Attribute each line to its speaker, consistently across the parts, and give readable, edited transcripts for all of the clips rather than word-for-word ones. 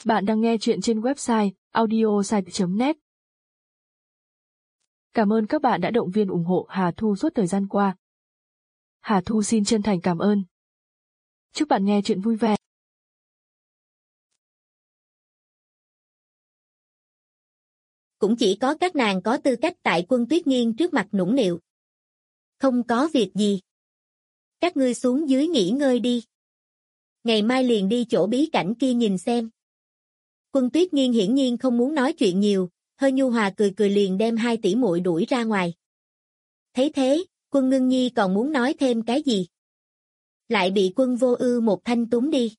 Speaker 1: Bạn đang nghe chuyện trên website audiosite.net. Cảm ơn các bạn đã động viên ủng hộ Hà Thu suốt thời gian qua. Hà Thu xin chân thành cảm ơn. Chúc bạn nghe chuyện vui vẻ.
Speaker 2: Cũng chỉ có các nàng có tư cách tại Quân Tuyết Nghiên trước mặt nũng nịu. Không có việc gì. Các ngươi xuống dưới nghỉ ngơi đi. Ngày mai liền đi chỗ bí cảnh kia nhìn xem. Quân Tuyết Nghiên hiển nhiên không muốn nói chuyện nhiều, hơi nhu hòa cười cười liền đem hai tỷ muội đuổi ra ngoài. Thấy thế, Quân Ngưng Nhi còn muốn nói thêm cái gì. Lại bị Quân Vô Ưu một thanh túm đi.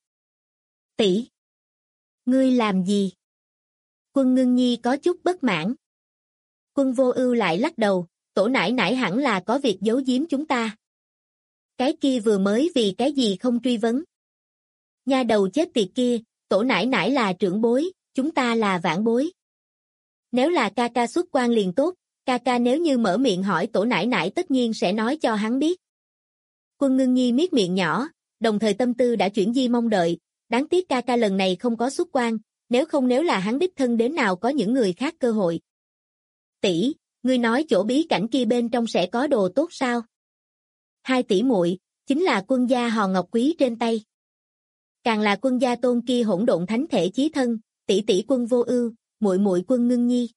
Speaker 2: Tỷ! Ngươi làm gì? Quân Ngưng Nhi có chút bất mãn. Quân Vô Ưu lại lắc đầu, tổ nãi nãi hẳn là có việc giấu giếm chúng ta. Cái kia vừa mới vì cái gì không truy vấn. Nha đầu chết tiệt kia, tổ nãi nãi là trưởng bối, chúng ta là vãn bối. Nếu là ca ca xuất quan liền tốt, ca ca nếu như mở miệng hỏi tổ nãi nãi tất nhiên sẽ nói cho hắn biết. Quân Ngưng Nhi miết miệng nhỏ, đồng thời tâm tư đã chuyển di mong đợi, đáng tiếc ca ca lần này không có xuất quan, nếu là hắn đích thân đến nào có những người khác cơ hội. Tỷ, ngươi nói chỗ bí cảnh kia bên trong sẽ có đồ tốt sao? Hai tỷ muội, chính là quân gia hòn ngọc quý trên tay. Càng là quân gia tôn kia hỗn độn thánh thể chí thân, tỷ tỷ Quân Vô Ưu, muội muội Quân Ngưng Nhi.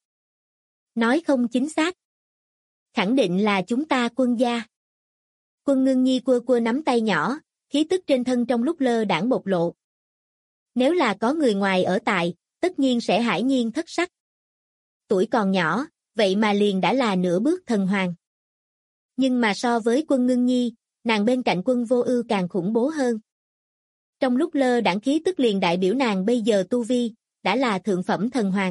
Speaker 2: Nói không chính xác. Khẳng định là chúng ta Quân gia. Quân Ngưng Nhi cua nắm tay nhỏ, khí tức trên thân trong lúc lơ đãng bộc lộ. Nếu là có người ngoài ở tại, tất nhiên sẽ hải nhiên thất sắc. Tuổi còn nhỏ, vậy mà liền đã là nửa bước thần hoàng. Nhưng mà so với Quân Ngưng Nhi, nàng bên cạnh Quân Vô Ưu càng khủng bố hơn. Trong lúc lơ đãng khí tức liền đại biểu nàng bây giờ tu vi, đã là thượng phẩm thần hoàng.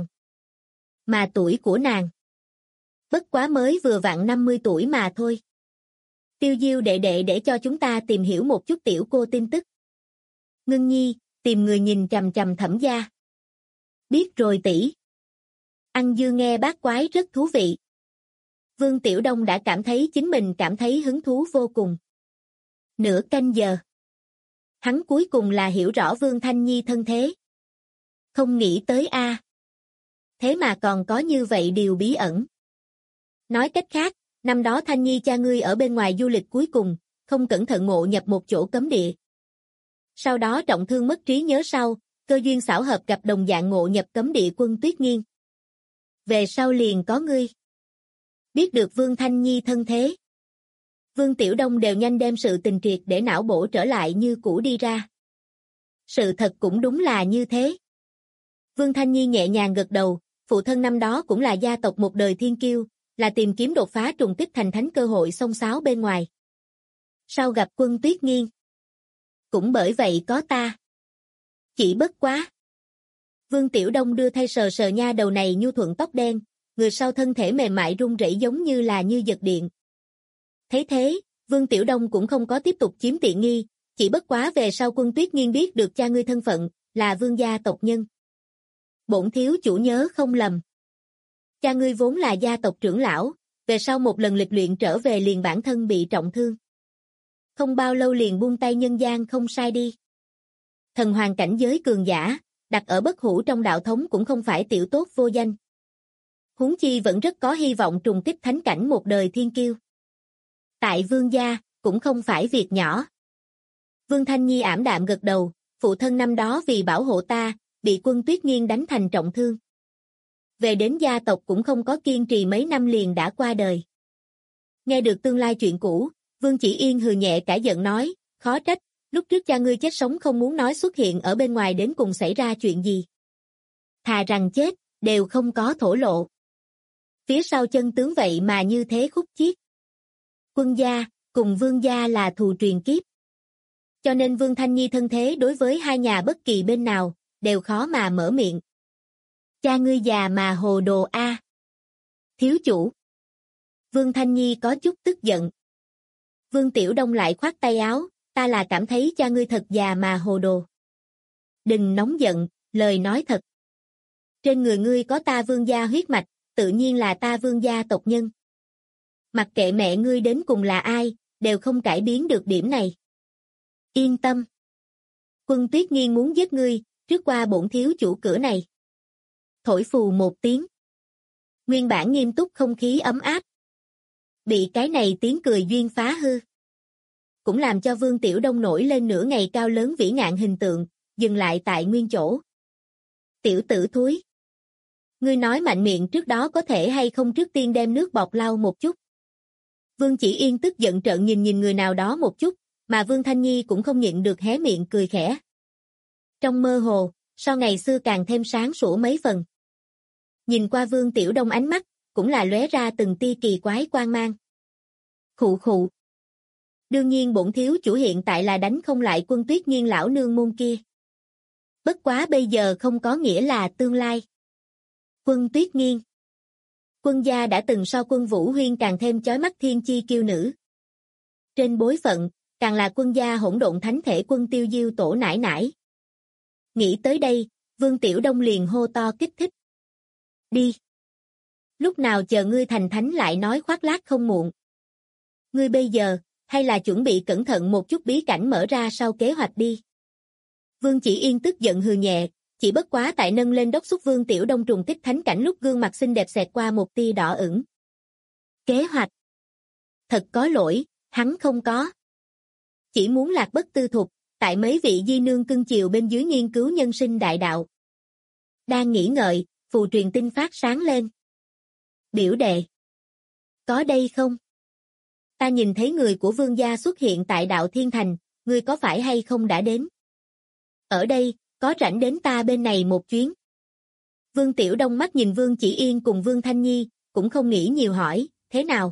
Speaker 2: Mà tuổi của nàng, bất quá mới vừa vặn 50 tuổi mà thôi. Tiêu Diêu đệ đệ để cho chúng ta tìm hiểu một chút tiểu cô tin tức. Ngưng Nhi, tìm người nhìn chằm chằm Thẩm gia. Biết rồi tỷ. Ăn dưa nghe bát quái rất thú vị. Vương Tiểu Đông đã cảm thấy chính mình cảm thấy hứng thú vô cùng. Nửa canh giờ. Hắn cuối cùng là hiểu rõ Vương Thanh Nhi thân thế. Không nghĩ tới a. Thế mà còn có như vậy điều bí ẩn. Nói cách khác, năm đó Thanh Nhi cha ngươi ở bên ngoài du lịch cuối cùng, không cẩn thận ngộ nhập một chỗ cấm địa. Sau đó trọng thương mất trí nhớ sau, cơ duyên xảo hợp gặp đồng dạng ngộ nhập cấm địa Quân Tuyết Nghiên. Về sau liền có ngươi. Biết được Vương Thanh Nhi thân thế. Vương Tiểu Đông đều nhanh đem sự tình triệt để não bổ trở lại như cũ đi ra. Sự thật cũng đúng là như thế. Vương Thanh Nhi nhẹ nhàng gật đầu, phụ thân năm đó cũng là gia tộc một đời thiên kiêu, là tìm kiếm đột phá trùng kích thành thánh cơ hội xông xáo bên ngoài. Sau gặp Quân Tuyết Nghiên. Cũng bởi vậy có ta. Chỉ bất quá. Vương Tiểu Đông đưa thay sờ sờ nha đầu này nhu thuận tóc đen, người sau thân thể mềm mại run rẩy giống như là như giật điện. Thấy thế, Vương Tiểu Đông cũng không có tiếp tục chiếm tiện nghi, chỉ bất quá về sau Quân Tuyết Nghiên biết được cha ngươi thân phận, là vương gia tộc nhân. Bổn thiếu chủ nhớ không lầm. Cha ngươi vốn là gia tộc trưởng lão, về sau một lần lịch luyện trở về liền bản thân bị trọng thương. Không bao lâu liền buông tay nhân gian không sai đi. Thần hoàng cảnh giới cường giả, đặt ở bất hủ trong đạo thống cũng không phải tiểu tốt vô danh. Huống chi vẫn rất có hy vọng trùng kích thánh cảnh một đời thiên kiêu. Tại vương gia, cũng không phải việc nhỏ. Vương Thanh Nhi ảm đạm gật đầu, phụ thân năm đó vì bảo hộ ta, bị Quân Tuyết Nghiên đánh thành trọng thương. Về đến gia tộc cũng không có kiên trì mấy năm liền đã qua đời. Nghe được tương lai chuyện cũ, Vương Chỉ Yên hừ nhẹ cả giận nói, khó trách, lúc trước cha ngươi chết sống không muốn nói xuất hiện ở bên ngoài đến cùng xảy ra chuyện gì. Thà rằng chết, đều không có thổ lộ. Phía sau chân tướng vậy mà như thế khúc chiết. Quân gia, cùng vương gia là thù truyền kiếp. Cho nên Vương Thanh Nhi thân thế đối với hai nhà bất kỳ bên nào, đều khó mà mở miệng. Cha ngươi già mà hồ đồ a. Thiếu chủ. Vương Thanh Nhi có chút tức giận. Vương Tiểu Đông lại khoát tay áo, ta là cảm thấy cha ngươi thật già mà hồ đồ. Đừng nóng giận, lời nói thật. Trên người ngươi có ta vương gia huyết mạch, tự nhiên là ta vương gia tộc nhân. Mặc kệ mẹ ngươi đến cùng là ai, đều không cải biến được điểm này. Yên tâm. Quân Tuyết Nghiên muốn giết ngươi, trước qua bổn thiếu chủ cửa này. Thổi phù một tiếng. Nguyên bản nghiêm túc không khí ấm áp. Bị cái này tiếng cười duyên phá hư. Cũng làm cho Vương Tiểu Đông nổi lên nửa ngày cao lớn vĩ ngạn hình tượng, dừng lại tại nguyên chỗ. Tiểu tử thúi. Ngươi nói mạnh miệng trước đó có thể hay không trước tiên đem nước bọt lau một chút. Vương Chỉ Yên tức giận trợn nhìn người nào đó một chút, mà Vương Thanh Nhi cũng không nhịn được hé miệng cười khẽ. Trong mơ hồ, so ngày xưa càng thêm sáng sủa mấy phần. Nhìn qua Vương Tiểu Đông ánh mắt, cũng là lóe ra từng tia kỳ quái quang mang. Khụ khụ. Đương nhiên bổn thiếu chủ hiện tại là đánh không lại Quân Tuyết Nghiên lão nương môn kia. Bất quá bây giờ không có nghĩa là tương lai. Quân Tuyết Nghiên. Quân gia đã từng so Quân Vũ Huyên càng thêm chói mắt thiên chi kiêu nữ. Trên bối phận, càng là quân gia hỗn độn thánh thể Quân Tiêu Diêu tổ nải nải. Nghĩ tới đây, Vương Tiểu Đông liền hô to kích thích. Đi. Lúc nào chờ ngươi thành thánh lại nói khoác lác không muộn. Ngươi bây giờ, hay là chuẩn bị cẩn thận một chút bí cảnh mở ra sau kế hoạch đi. Vương Chỉ Yên tức giận hừ nhẹ, chỉ bất quá tại nâng lên đốc xúc Vương Tiểu Đông trùng kích thánh cảnh lúc gương mặt xinh đẹp xẹt qua một tia đỏ ửng. Kế hoạch. Thật có lỗi, hắn không có. Chỉ muốn lạc bất tư thục, tại mấy vị di nương cưng chiều bên dưới nghiên cứu nhân sinh đại đạo. Đang nghĩ ngợi, phù truyền tinh phát sáng lên. Biểu đệ. Có đây không? Ta nhìn thấy người của vương gia xuất hiện tại đạo Thiên Thành, ngươi có phải hay không đã đến? Ở đây, có rảnh đến ta bên này một chuyến. Vương Tiểu Đông mắt nhìn Vương Chỉ Yên cùng Vương Thanh Nhi, cũng không nghĩ nhiều hỏi, thế nào?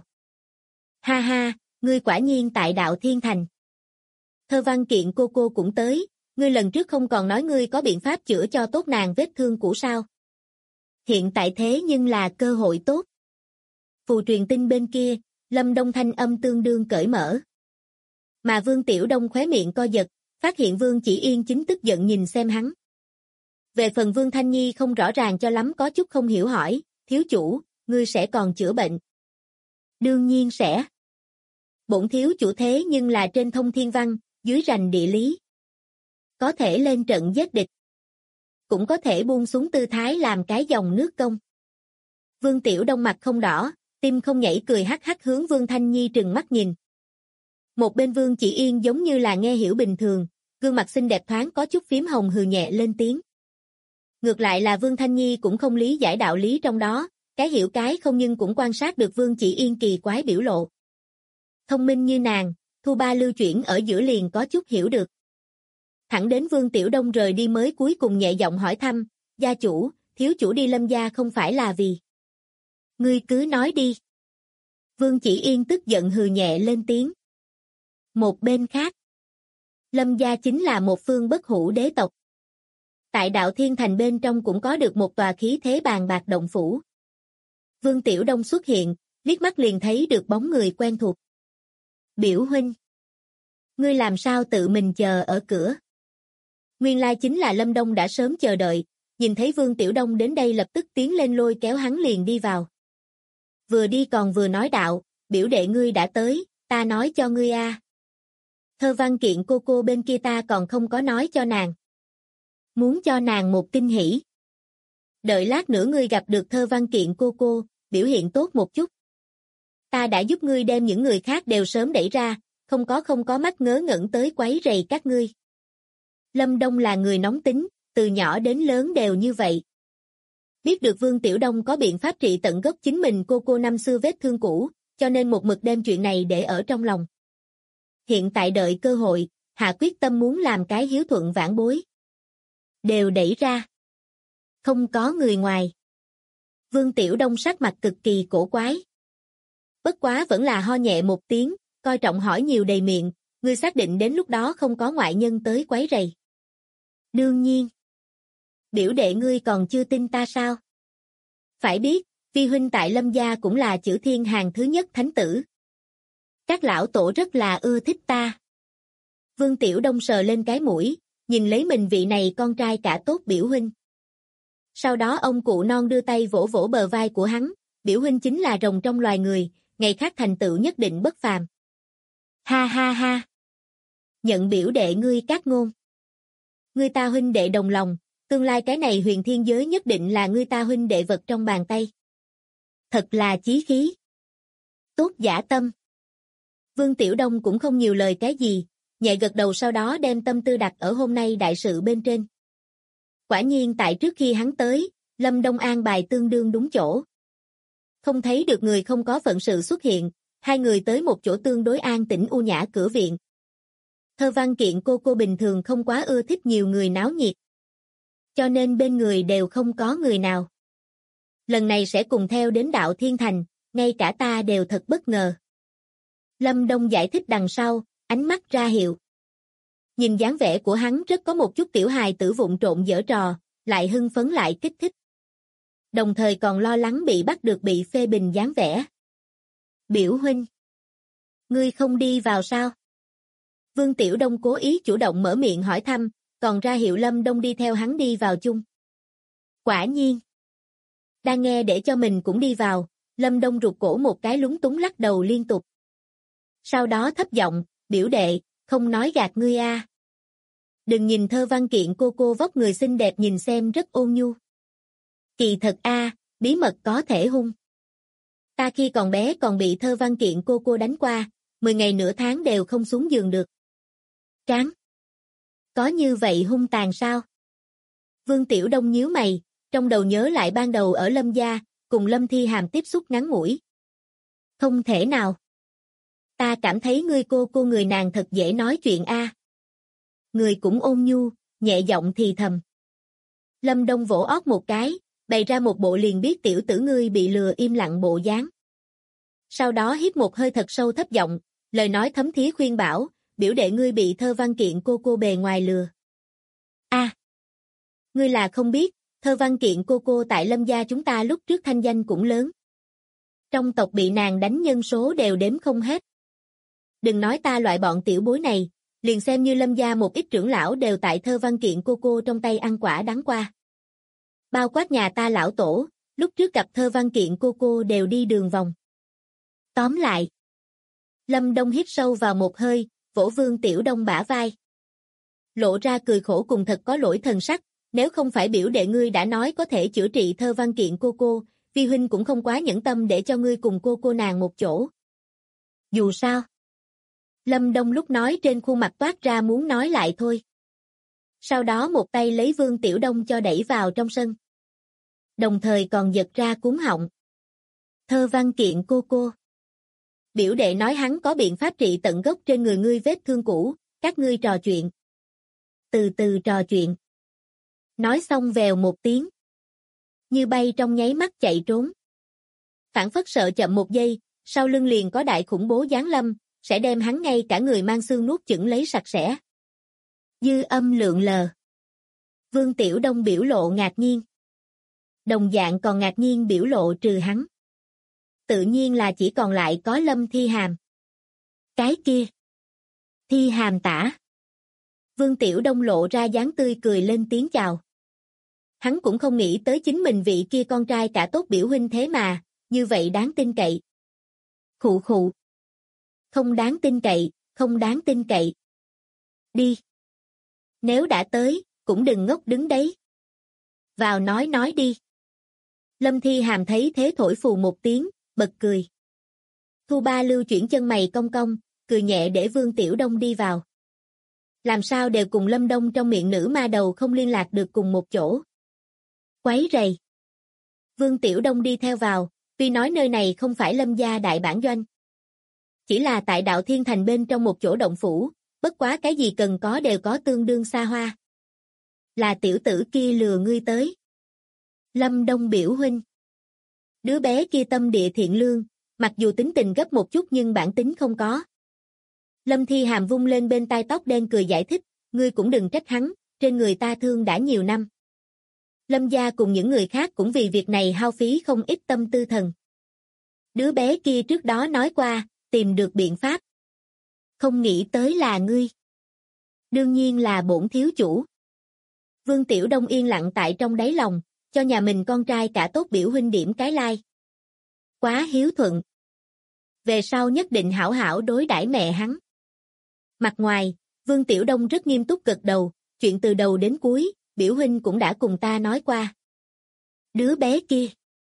Speaker 2: Ha ha, ngươi quả nhiên tại đạo Thiên Thành. Thơ Văn Kiện cô cũng tới, ngươi lần trước không còn nói ngươi có biện pháp chữa cho tốt nàng vết thương cũ sao? Hiện tại thế nhưng là cơ hội tốt. Phù truyền tinh bên kia, Lâm Đông thanh âm tương đương cởi mở. Mà Vương Tiểu Đông khóe miệng co giật, phát hiện Vương Chỉ Yên chính tức giận nhìn xem hắn. Về phần Vương Thanh Nhi không rõ ràng cho lắm có chút không hiểu hỏi, thiếu chủ, ngươi sẽ còn chữa bệnh? Đương nhiên sẽ. Bổn thiếu chủ thế nhưng là trên thông thiên văn, dưới rành địa lý. Có thể lên trận giết địch. Cũng có thể buông xuống tư thái làm cái dòng nước công. Vương Tiểu Đông mặt không đỏ, tim không nhảy cười hắc hắc hướng Vương Thanh Nhi trừng mắt nhìn. Một bên Vương Chỉ Yên giống như là nghe hiểu bình thường, gương mặt xinh đẹp thoáng có chút phím hồng hừ nhẹ lên tiếng. Ngược lại là Vương Thanh Nhi cũng không lý giải đạo lý trong đó, cái hiểu cái không nhưng cũng quan sát được Vương Chỉ Yên kỳ quái biểu lộ. Thông minh như nàng, thu ba lưu chuyển ở giữa liền có chút hiểu được. Thẳng đến Vương Tiểu Đông rời đi mới cuối cùng nhẹ giọng hỏi thăm, gia chủ, thiếu chủ đi Lâm gia không phải là vì. Ngươi cứ nói đi. Vương Chỉ Yên tức giận hừ nhẹ lên tiếng. Một bên khác. Lâm gia chính là một phương bất hủ đế tộc. Tại đạo Thiên Thành bên trong cũng có được một tòa khí thế bàn bạc động phủ. Vương Tiểu Đông xuất hiện, liếc mắt liền thấy được bóng người quen thuộc. Biểu huynh. Ngươi làm sao tự mình chờ ở cửa? Nguyên lai chính là Lâm Đông đã sớm chờ đợi, nhìn thấy Vương Tiểu Đông đến đây lập tức tiến lên lôi kéo hắn liền đi vào. Vừa đi còn vừa nói đạo, biểu đệ ngươi đã tới, ta nói cho ngươi a. Thơ Văn Kiện cô bên kia ta còn không có nói cho nàng. Muốn cho nàng một kinh hỉ. Đợi lát nữa ngươi gặp được Thơ Văn Kiện cô, biểu hiện tốt một chút. Ta đã giúp ngươi đem những người khác đều sớm đẩy ra, không có mắt ngớ ngẩn tới quấy rầy các ngươi. Lâm Đông là người nóng tính, từ nhỏ đến lớn đều như vậy. Biết được Vương Tiểu Đông có biện pháp trị tận gốc chính mình cô năm xưa vết thương cũ, cho nên một mực đem chuyện này để ở trong lòng. Hiện tại đợi cơ hội, hạ quyết tâm muốn làm cái hiếu thuận vãn bối. Đều đẩy ra. Không có người ngoài. Vương Tiểu Đông sắc mặt cực kỳ cổ quái. Bất quá vẫn là ho nhẹ một tiếng, coi trọng hỏi nhiều đầy miệng, ngươi xác định đến lúc đó không có ngoại nhân tới quấy rầy. Đương nhiên. Biểu đệ ngươi còn chưa tin ta sao? Phải biết, vi huynh tại Lâm gia cũng là chữ thiên hàng thứ nhất thánh tử. Các lão tổ rất là ưa thích ta. Vương Tiểu Đông sờ lên cái mũi, nhìn lấy mình vị này con trai cả tốt biểu huynh. Sau đó ông cụ non đưa tay vỗ vỗ bờ vai của hắn, biểu huynh chính là rồng trong loài người, ngày khác thành tựu nhất định bất phàm. Ha ha ha. Nhận biểu đệ ngươi các ngôn. Ngươi ta huynh đệ đồng lòng, tương lai cái này huyền thiên giới nhất định là ngươi ta huynh đệ vật trong bàn tay. Thật là chí khí. Tốt dã tâm. Vương Tiểu Đông cũng không nhiều lời cái gì, nhẹ gật đầu sau đó đem tâm tư đặt ở hôm nay đại sự bên trên. Quả nhiên tại trước khi hắn tới, Lâm Đông an bài tương đương đúng chỗ. Không thấy được người không có phận sự xuất hiện, hai người tới một chỗ tương đối an tĩnh u nhã cửa viện. Thơ Văn Kiện cô bình thường không quá ưa thích nhiều người náo nhiệt. Cho nên bên người đều không có người nào. Lần này sẽ cùng theo đến Đạo Thiên Thành, ngay cả ta đều thật bất ngờ. Lâm Đông giải thích đằng sau, ánh mắt ra hiệu. Nhìn dáng vẻ của hắn rất có một chút tiểu hài tử vụng trộn giở trò, lại hưng phấn lại kích thích. Đồng thời còn lo lắng bị bắt được bị phê bình dáng vẻ. Biểu huynh, ngươi không đi vào sao? Vương Tiểu Đông cố ý chủ động mở miệng hỏi thăm, còn ra hiệu Lâm Đông đi theo hắn đi vào chung. Quả nhiên. Đang nghe để cho mình cũng đi vào, Lâm Đông rụt cổ một cái lúng túng lắc đầu liên tục. Sau đó thấp giọng, biểu đệ, không nói gạt ngươi a. Đừng nhìn Thơ Văn Kiện cô vóc người xinh đẹp nhìn xem rất ôn nhu. Kỳ thật a, bí mật có thể hung. Ta khi còn bé còn bị Thơ Văn Kiện cô đánh qua, 10 ngày nửa tháng đều không xuống giường được. Tráng. Có như vậy hung tàn sao? Vương Tiểu Đông nhíu mày, trong đầu nhớ lại ban đầu ở Lâm gia, cùng Lâm Thi Hàm tiếp xúc ngắn ngủi. Không thể nào. Ta cảm thấy ngươi cô người nàng thật dễ nói chuyện a. Người cũng ôn nhu, nhẹ giọng thì thầm. Lâm Đông vỗ ót một cái, bày ra một bộ liền biết tiểu tử ngươi bị lừa im lặng bộ dáng. Sau đó hít một hơi thật sâu thấp giọng, lời nói thấm thía khuyên bảo, biểu đệ ngươi bị Thơ Văn Kiện cô bề ngoài lừa. A, ngươi là không biết, Thơ Văn Kiện cô tại Lâm gia chúng ta lúc trước thanh danh cũng lớn. Trong tộc bị nàng đánh nhân số đều đếm không hết. Đừng nói ta loại bọn tiểu bối này, liền xem như Lâm gia một ít trưởng lão đều tại Thơ Văn Kiện cô trong tay ăn quả đắng qua. Bao quát nhà ta lão tổ, lúc trước gặp Thơ Văn Kiện cô đều đi đường vòng. Tóm lại. Lâm Đông hít sâu vào một hơi, vỗ Vương Tiểu Đông bả vai. Lộ ra cười khổ cùng thật có lỗi thần sắc, nếu không phải biểu đệ ngươi đã nói có thể chữa trị Thơ Văn Kiện cô, vi huynh cũng không quá nhẫn tâm để cho ngươi cùng cô nàng một chỗ. Dù sao. Lâm Đông lúc nói trên khuôn mặt toát ra muốn nói lại thôi. Sau đó một tay lấy Vương Tiểu Đông cho đẩy vào trong sân. Đồng thời còn giật ra cuống họng. Thơ Văn Kiện cô. Biểu đệ nói hắn có biện pháp trị tận gốc trên người ngươi vết thương cũ, các ngươi trò chuyện. Từ từ trò chuyện. Nói xong vèo một tiếng. Như bay trong nháy mắt chạy trốn. Phản phất sợ chậm một giây, sau lưng liền có đại khủng bố giáng lâm, sẽ đem hắn ngay cả người mang xương nuốt chửng lấy sạch sẽ. Dư âm lượn lờ. Vương Tiểu Đông biểu lộ ngạc nhiên. Đồng dạng còn ngạc nhiên biểu lộ trừ hắn. Tự nhiên là chỉ còn lại có Lâm Thi Hàm. Cái kia. Thi Hàm tả. Vương Tiểu Đông lộ ra dáng tươi cười lên tiếng chào. Hắn cũng không nghĩ tới chính mình vị kia con trai cả tốt biểu huynh thế mà, như vậy đáng tin cậy. Khụ khụ. Không đáng tin cậy, không đáng tin cậy. Đi. Nếu đã tới, cũng đừng ngốc đứng đấy. Vào nói đi. Lâm Thi Hàm thấy thế thổi phù một tiếng, bật cười. Thu Ba Lưu chuyển chân mày cong cong, cười nhẹ để Vương Tiểu Đông đi vào. Làm sao đều cùng Lâm Đông trong miệng nữ ma đầu không liên lạc được cùng một chỗ. Quấy rầy. Vương Tiểu Đông đi theo vào, tuy nói nơi này không phải Lâm gia đại bản doanh. Chỉ là tại Đạo Thiên Thành bên trong một chỗ động phủ, bất quá cái gì cần có đều có tương đương xa hoa. Là tiểu tử kia lừa ngươi tới. Lâm Đông biểu huynh. Đứa bé kia tâm địa thiện lương, mặc dù tính tình gấp một chút nhưng bản tính không có. Lâm Thi Hàm vung lên bên tai tóc đen cười giải thích, ngươi cũng đừng trách hắn, trên người ta thương đã nhiều năm. Lâm gia cùng những người khác cũng vì việc này hao phí không ít tâm tư thần. Đứa bé kia trước đó nói qua, tìm được biện pháp. Không nghĩ tới là ngươi. Đương nhiên là bổn thiếu chủ. Vương Tiểu Đông yên lặng tại trong đáy lòng, cho nhà mình con trai cả tốt biểu huynh điểm cái like. Quá hiếu thuận. Về sau nhất định hảo hảo đối đãi mẹ hắn. Mặt ngoài, Vương Tiểu Đông rất nghiêm túc gật đầu, chuyện từ đầu đến cuối, biểu huynh cũng đã cùng ta nói qua. Đứa bé kia.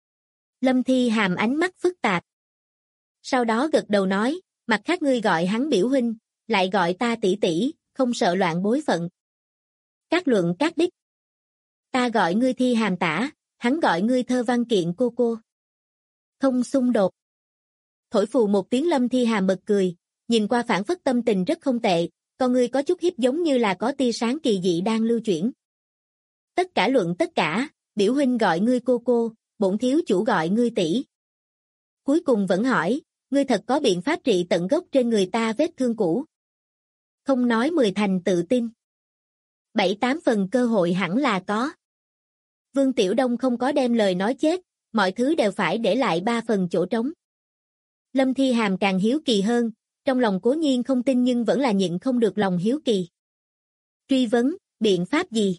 Speaker 2: Lâm Thi Hàm ánh mắt phức tạp. Sau đó gật đầu nói, mặt khác ngươi gọi hắn biểu huynh, lại gọi ta tỷ tỷ, không sợ loạn bối phận. Các luận các đích. Ta gọi ngươi Thi Hàm tả, hắn gọi ngươi Thơ Văn Kiện cô cô. Không xung đột. Thổi phù một tiếng Lâm Thi Hàm bật cười, nhìn qua phản phất tâm tình rất không tệ, con ngươi có chút hiếp giống như là có tia sáng kỳ dị đang lưu chuyển. Tất cả luận tất cả, biểu huynh gọi ngươi cô cô, bổn thiếu chủ gọi ngươi tỷ. Cuối cùng vẫn hỏi, ngươi thật có biện pháp trị tận gốc trên người ta vết thương cũ? Không nói 10 thành tự tin. 7-8 phần cơ hội hẳn là có. Vương Tiểu Đông không có đem lời nói chết, mọi thứ đều phải để lại 3 phần chỗ trống. Lâm Thi Hàm càng hiếu kỳ hơn, trong lòng cố nhiên không tin nhưng vẫn là nhịn không được lòng hiếu kỳ. Truy vấn, biện pháp gì?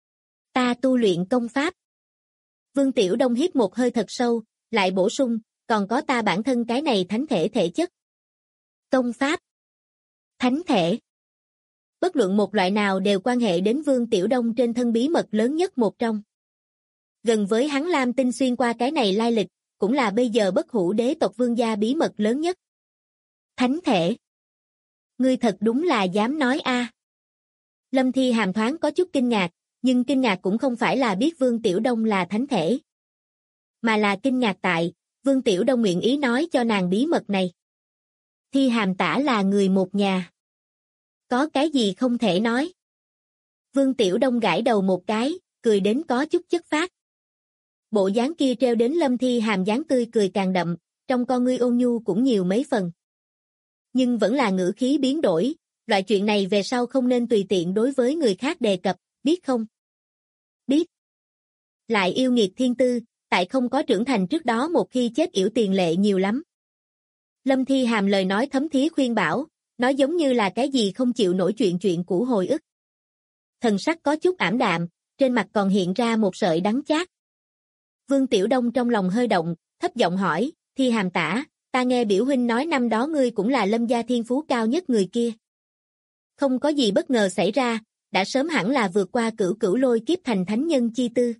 Speaker 2: Ta tu luyện công pháp. Vương Tiểu Đông hít một hơi thật sâu, lại bổ sung, còn có ta bản thân cái này thánh thể thể chất. Công pháp. Thánh thể. Bất luận một loại nào đều quan hệ đến Vương Tiểu Đông trên thân bí mật lớn nhất một trong. Gần với hắn Lam Tinh xuyên qua cái này lai lịch, cũng là bây giờ bất hủ đế tộc vương gia bí mật lớn nhất. Thánh thể. Ngươi thật đúng là dám nói a. Lâm Thi Hàm thoáng có chút kinh ngạc, nhưng kinh ngạc cũng không phải là biết Vương Tiểu Đông là thánh thể, mà là kinh ngạc tại Vương Tiểu Đông nguyện ý nói cho nàng bí mật này. Thi Hàm tả là người một nhà. Có cái gì không thể nói? Vương Tiểu Đông gãi đầu một cái, cười đến có chút chất phác. Bộ dáng kia treo đến Lâm Thi Hàm dáng tươi cười càng đậm, trong con ngươi ôn nhu cũng nhiều mấy phần. Nhưng vẫn là ngữ khí biến đổi, loại chuyện này về sau không nên tùy tiện đối với người khác đề cập, biết không? Biết. Lại yêu nghiệt thiên tư, tại không có trưởng thành trước đó một khi chết yểu tiền lệ nhiều lắm. Lâm Thi Hàm lời nói thấm thía khuyên bảo, nói giống như là cái gì không chịu nổi chuyện cũ hồi ức. Thần sắc có chút ảm đạm, trên mặt còn hiện ra một sợi đắng chát. Vương Tiểu Đông trong lòng hơi động, thấp giọng hỏi, Thi Hàm tả, ta nghe biểu huynh nói năm đó ngươi cũng là Lâm gia thiên phú cao nhất người kia. Không có gì bất ngờ xảy ra, đã sớm hẳn là vượt qua cửu lôi kiếp thành thánh nhân chi tư.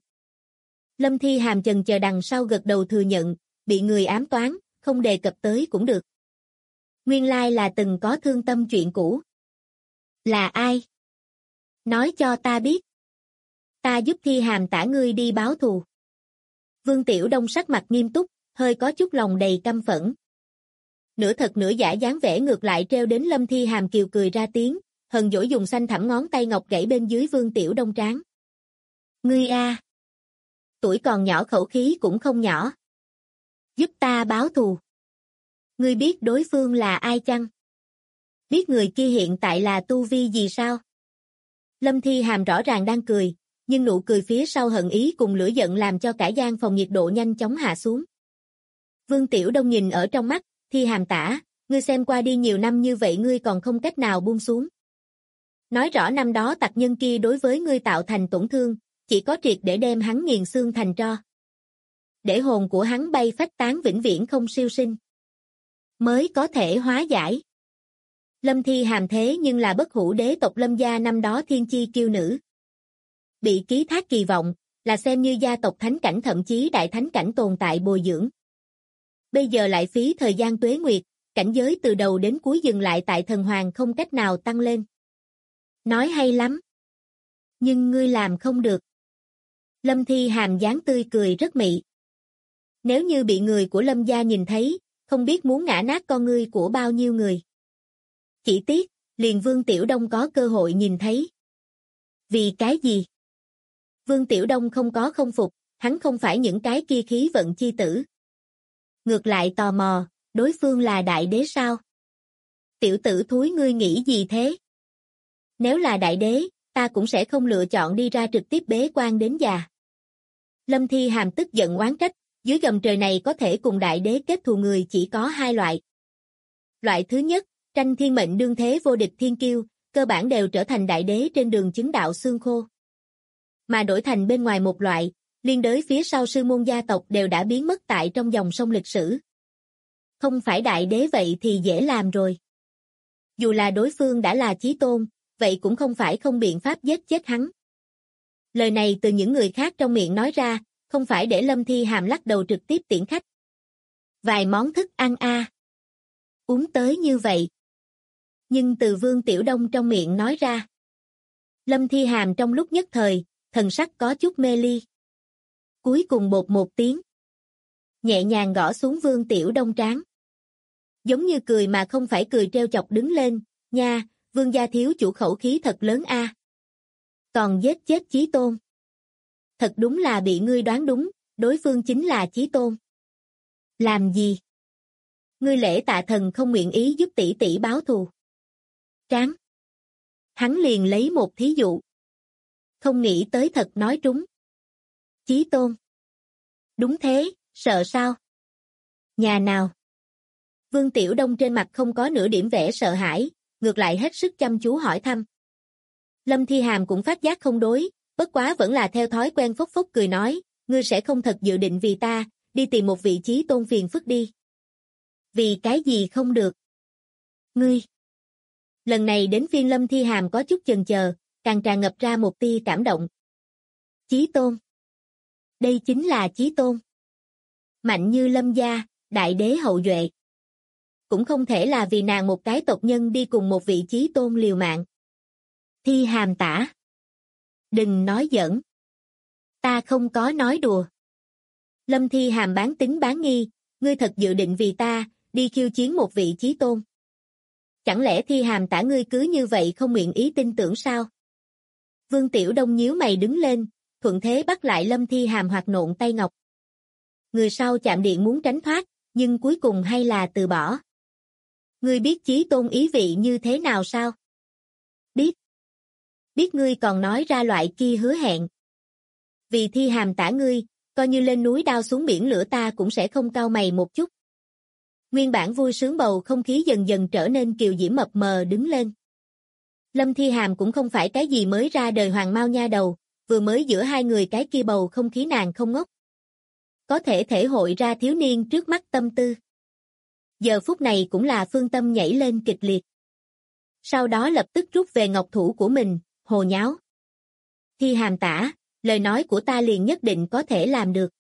Speaker 2: Lâm Thi Hàm chần chờ đằng sau gật đầu thừa nhận, bị người ám toán, không đề cập tới cũng được. Nguyên lai là từng có thương tâm chuyện cũ. Là ai? Nói cho ta biết. Ta giúp Thi Hàm tả ngươi đi báo thù. Vương Tiểu Đông sắc mặt nghiêm túc, hơi có chút lòng đầy căm phẫn. Nửa thật nửa giả dáng vẻ ngược lại treo đến Lâm Thi Hàm kiều cười ra tiếng, hờn dỗi dùng xanh thẳm ngón tay ngọc gãy bên dưới Vương Tiểu Đông trán. Ngươi a, tuổi còn nhỏ khẩu khí cũng không nhỏ. Giúp ta báo thù. Ngươi biết đối phương là ai chăng? Biết người kia hiện tại là tu vi gì sao? Lâm Thi Hàm rõ ràng đang cười, nhưng nụ cười phía sau hận ý cùng lửa giận làm cho cả gian phòng nhiệt độ nhanh chóng hạ xuống. Vương Tiểu Đông nhìn ở trong mắt, Thi Hàm tả, ngươi xem qua đi nhiều năm như vậy ngươi còn không cách nào buông xuống. Nói rõ năm đó tặc nhân kia đối với ngươi tạo thành tổn thương, chỉ có triệt để đem hắn nghiền xương thành tro. Để hồn của hắn bay phách tán vĩnh viễn không siêu sinh. Mới có thể hóa giải. Lâm Thi Hàm thế nhưng là bất hủ đế tộc Lâm gia năm đó thiên chi kiêu nữ. Bị ký thác kỳ vọng, là xem như gia tộc thánh cảnh thậm chí đại thánh cảnh tồn tại bồi dưỡng. Bây giờ lại phí thời gian tuế nguyệt, cảnh giới từ đầu đến cuối dừng lại tại thần hoàng không cách nào tăng lên. Nói hay lắm. Nhưng ngươi làm không được. Lâm Thi Hàm dáng tươi cười rất mị. Nếu như bị người của Lâm gia nhìn thấy, không biết muốn ngã nát con ngươi của bao nhiêu người. Chỉ tiếc, liền Vương Tiểu Đông có cơ hội nhìn thấy. Vì cái gì? Vương Tiểu Đông không có không phục, hắn không phải những cái kia khí vận chi tử. Ngược lại tò mò, đối phương là đại đế sao? Tiểu tử thúi ngươi nghĩ gì thế? Nếu là đại đế, ta cũng sẽ không lựa chọn đi ra trực tiếp bế quan đến già. Lâm Thi Hàm tức giận oán trách, dưới gầm trời này có thể cùng đại đế kết thù người chỉ có hai loại. Loại thứ nhất, tranh thiên mệnh đương thế vô địch thiên kiêu, cơ bản đều trở thành đại đế trên đường chứng đạo xương khô. Mà đổi thành bên ngoài một loại, liên đới phía sau sư môn gia tộc đều đã biến mất tại trong dòng sông lịch sử. Không phải đại đế vậy thì dễ làm rồi. Dù là đối phương đã là chí tôn, vậy cũng không phải không biện pháp giết chết hắn. Lời này từ những người khác trong miệng nói ra, không phải để Lâm Thi Hàm lắc đầu trực tiếp tiễn khách. Vài món thức ăn uống tới như vậy. Nhưng từ Vương Tiểu Đông trong miệng nói ra. Lâm Thi Hàm trong lúc nhất thời, thần sắc có chút mê ly. Cuối cùng bột một tiếng. Nhẹ nhàng gõ xuống Vương Tiểu Đông trán. Giống như cười mà không phải cười trêu chọc đứng lên, nha, Vương gia thiếu chủ khẩu khí thật lớn a. Còn giết chết Chí Tôn. Thật đúng là bị ngươi đoán đúng, đối phương chính là Chí Tôn. Làm gì? Ngươi Lễ Tạ Thần không nguyện ý giúp tỷ tỷ báo thù. Tráng. Hắn liền lấy một thí dụ. Không nghĩ tới thật nói trúng. Chí Tôn. Đúng thế, sợ sao? Nhà nào? Vương Tiểu Đông trên mặt không có nửa điểm vẻ sợ hãi, ngược lại hết sức chăm chú hỏi thăm. Lâm Thi Hàm cũng phát giác không đối, bất quá vẫn là theo thói quen phốc phốc cười nói, ngươi sẽ không thật dự định vì ta, đi tìm một vị Chí Tôn phiền phức đi. Vì cái gì không được? Ngươi. Lần này đến phiên Lâm Thi Hàm có chút chần chờ, càng tràn ngập ra một tia cảm động. Chí Tôn. Đây chính là Chí Tôn. Mạnh như Lâm gia, đại đế hậu duệ. Cũng không thể là vì nàng một cái tộc nhân đi cùng một vị Chí Tôn liều mạng. Thi Hàm tả. Đừng nói giỡn. Ta không có nói đùa. Lâm Thi Hàm bán tín bán nghi, ngươi thật dự định vì ta, đi khiêu chiến một vị Chí Tôn. Chẳng lẽ Thi Hàm tả ngươi cứ như vậy không nguyện ý tin tưởng sao? Vương Tiểu Đông nhíu mày đứng lên, thuận thế bắt lại Lâm Thi Hàm hoạt nộn tay ngọc. Người sau chạm điện muốn tránh thoát, nhưng cuối cùng hay là từ bỏ. Ngươi biết Chí Tôn ý vị như thế nào sao? Biết. Biết ngươi còn nói ra loại kia hứa hẹn. Vì Thi Hàm tả ngươi, coi như lên núi đao xuống biển lửa ta cũng sẽ không cau mày một chút. Nguyên bản vui sướng bầu không khí dần dần trở nên kiều diễm mập mờ đứng lên. Lâm Thi Hàm cũng không phải cái gì mới ra đời hoàng mao nha đầu, vừa mới giữa hai người cái kia bầu không khí nàng không ngốc. Có thể thể hội ra thiếu niên trước mắt tâm tư. Giờ phút này cũng là phương tâm nhảy lên kịch liệt. Sau đó lập tức rút về ngọc thủ của mình, hồ nháo. Thi Hàm tả, lời nói của ta liền nhất định có thể làm được.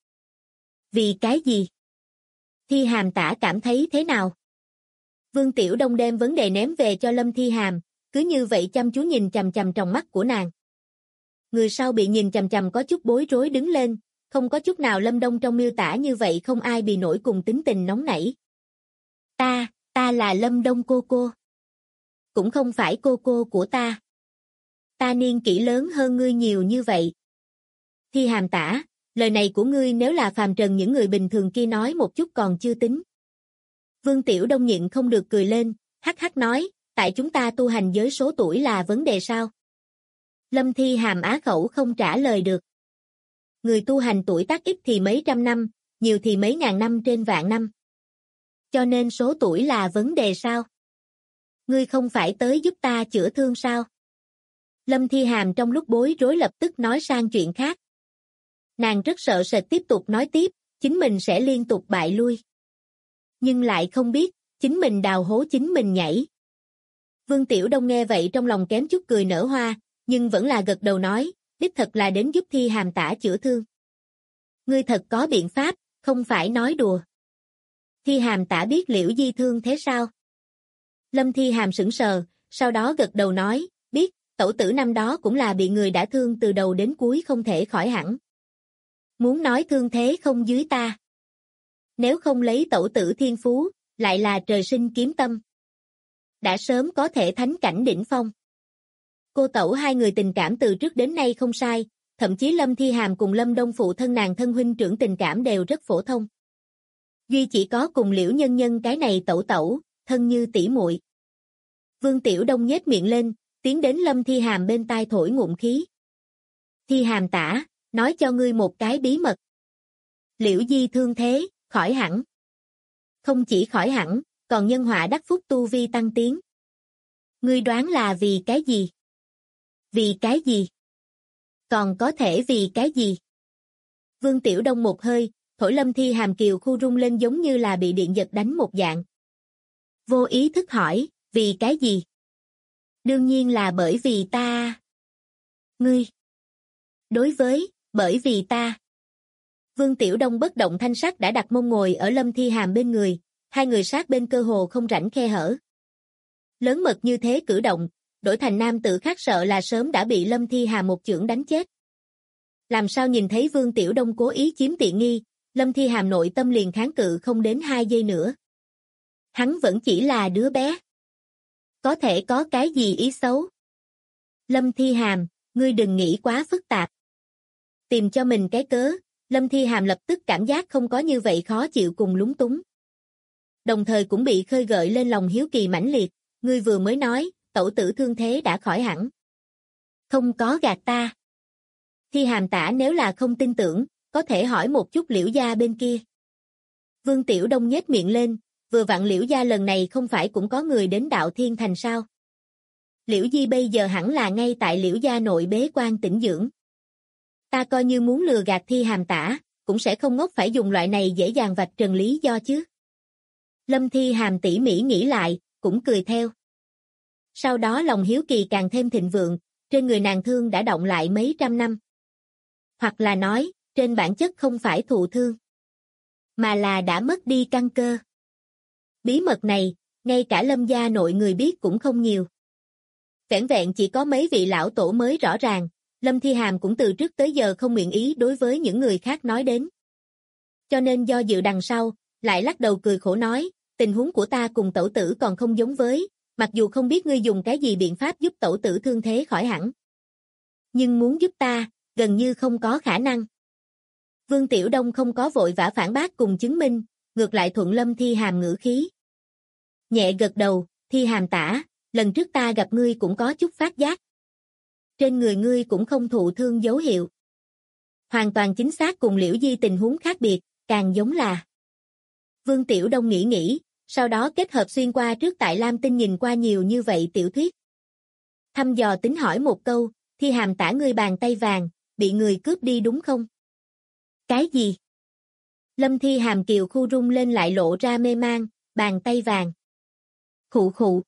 Speaker 2: Vì cái gì? Thi Hàm tả cảm thấy thế nào? Vương Tiểu Đông đem vấn đề ném về cho Lâm Thi Hàm, cứ như vậy chăm chú nhìn chằm chằm trong mắt của nàng. Người sau bị nhìn chằm chằm có chút bối rối đứng lên, không có chút nào Lâm Đông trong miêu tả như vậy không ai bị nổi cùng tính tình nóng nảy. Ta là Lâm Đông cô cô. Cũng không phải cô cô của ta. Ta niên kỷ lớn hơn ngươi nhiều như vậy. Thi Hàm tả, lời này của ngươi nếu là phàm trần những người bình thường kia nói một chút còn chưa tính. Vương Tiểu Đông nhịn không được cười lên, hắc hắc nói, tại chúng ta tu hành giới số tuổi là vấn đề sao? Lâm Thi Hàm á khẩu không trả lời được. Người tu hành tuổi tác ít thì mấy trăm năm, nhiều thì mấy ngàn năm trên vạn năm. Cho nên số tuổi là vấn đề sao? Ngươi không phải tới giúp ta chữa thương sao? Lâm Thi Hàm trong lúc bối rối lập tức nói sang chuyện khác. Nàng rất sợ sệt tiếp tục nói tiếp, chính mình sẽ liên tục bại lui. Nhưng lại không biết, chính mình đào hố chính mình nhảy. Vương Tiểu Đông nghe vậy trong lòng kém chút cười nở hoa, nhưng vẫn là gật đầu nói, đích thật là đến giúp Thi Hàm tả chữa thương. Ngươi thật có biện pháp, không phải nói đùa. Thi Hàm tả biết Liễu Di thương thế sao? Lâm Thi Hàm sững sờ, sau đó gật đầu nói, biết, tẩu tử năm đó cũng là bị người đã thương từ đầu đến cuối không thể khỏi hẳn. Muốn nói thương thế không dưới ta. Nếu không lấy tẩu tử thiên phú, lại là trời sinh kiếm tâm. Đã sớm có thể thánh cảnh đỉnh phong. Cô tẩu hai người tình cảm từ trước đến nay không sai, thậm chí Lâm Thi Hàm cùng Lâm Đông phụ thân nàng thân huynh trưởng tình cảm đều rất phổ thông. Duy chỉ có cùng Liễu Nhân Nhân cái này tẩu tẩu, thân như tỷ muội. Vương Tiểu Đông nhếch miệng lên, tiến đến Lâm Thi Hàm bên tai thổi ngụm khí. Thi Hàm tả, nói cho ngươi một cái bí mật. Liễu Di thương thế, khỏi hẳn. Không chỉ khỏi hẳn, còn nhân họa đắc phúc tu vi tăng tiến. Ngươi đoán là vì cái gì? Vì cái gì? Còn có thể vì cái gì? Vương Tiểu Đông một hơi, thổi Lâm Thi Hàm kiều khu rung lên giống như là bị điện giật đánh một dạng. Vô ý thức hỏi, vì cái gì? Đương nhiên là bởi vì ta. Ngươi. Bởi vì ta. Vương Tiểu Đông bất động thanh sắc đã đặt mông ngồi ở Lâm Thi Hàm bên người, hai người sát bên cơ hồ không rãnh khe hở. Lớn mật như thế cử động, đổi thành nam tử khác sợ là sớm đã bị Lâm Thi Hàm một chưởng đánh chết. Làm sao nhìn thấy Vương Tiểu Đông cố ý chiếm tiện nghi, Lâm Thi Hàm nội tâm liền kháng cự không đến 2 giây nữa. Hắn vẫn chỉ là đứa bé. Có thể có cái gì ý xấu? Lâm Thi Hàm, ngươi đừng nghĩ quá phức tạp. Tìm cho mình cái cớ, Lâm Thi Hàm lập tức cảm giác không có như vậy khó chịu cùng lúng túng. Đồng thời cũng bị khơi gợi lên lòng hiếu kỳ mãnh liệt, ngươi vừa mới nói, tẩu tử thương thế đã khỏi hẳn. Không có gạt ta. Thi Hàm tả nếu là không tin tưởng, có thể hỏi một chút Liễu gia bên kia. Vương Tiểu Đông nhếch miệng lên, vừa vặn Liễu gia lần này không phải cũng có người đến Đạo Thiên Thành sao? Liễu Di bây giờ hẳn là ngay tại Liễu gia nội bế quan tĩnh dưỡng. Ta coi như muốn lừa gạt Thi Hàm tả, cũng sẽ không ngốc phải dùng loại này dễ dàng vạch trần lý do chứ. Lâm Thi Hàm tỉ mỉ nghĩ lại, cũng cười theo. Sau đó lòng hiếu kỳ càng thêm thịnh vượng, trên người nàng thương đã đọng lại mấy trăm năm. Hoặc là nói, trên bản chất không phải thụ thương, mà là đã mất đi căn cơ. Bí mật này, ngay cả Lâm gia nội người biết cũng không nhiều. Vẻn vẹn chỉ có mấy vị lão tổ mới rõ ràng, Lâm Thi Hàm cũng từ trước tới giờ không nguyện ý đối với những người khác nói đến. Cho nên do dự đằng sau, lại lắc đầu cười khổ nói, tình huống của ta cùng tẩu tử còn không giống với, mặc dù không biết ngươi dùng cái gì biện pháp giúp tẩu tử thương thế khỏi hẳn. Nhưng muốn giúp ta, gần như không có khả năng. Vương Tiểu Đông không có vội vã phản bác cùng chứng minh, ngược lại thuận Lâm Thi Hàm ngữ khí. Nhẹ gật đầu, Thi Hàm tả, lần trước ta gặp ngươi cũng có chút phát giác. Trên người ngươi cũng không thụ thương dấu hiệu. Hoàn toàn chính xác cùng Liễu Di tình huống khác biệt, càng giống là. Vương Tiểu Đông nghĩ, sau đó kết hợp xuyên qua trước tại Lam Tinh nhìn qua nhiều như vậy tiểu thuyết. Thăm dò tính hỏi một câu, Thi Hàm tả ngươi bàn tay vàng, bị người cướp đi đúng không? Cái gì? Lâm Thi Hàm kiều khu rung lên lại lộ ra mê mang, bàn tay vàng. Khụ khụ.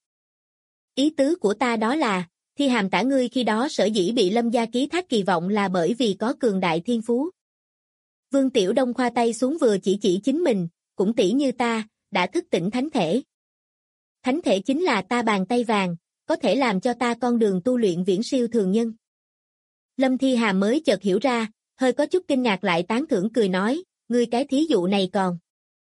Speaker 2: Ý tứ của ta đó là, Thi Hàm tả ngươi khi đó sở dĩ bị Lâm gia ký thác kỳ vọng là bởi vì có cường đại thiên phú. Vương Tiểu Đông khoa tay xuống vừa chỉ chính mình, cũng tỉ như ta, đã thức tỉnh thánh thể. Thánh thể chính là ta bàn tay vàng, có thể làm cho ta con đường tu luyện viễn siêu thường nhân. Lâm Thi Hàm mới chợt hiểu ra, hơi có chút kinh ngạc lại tán thưởng cười nói, ngươi cái thí dụ này còn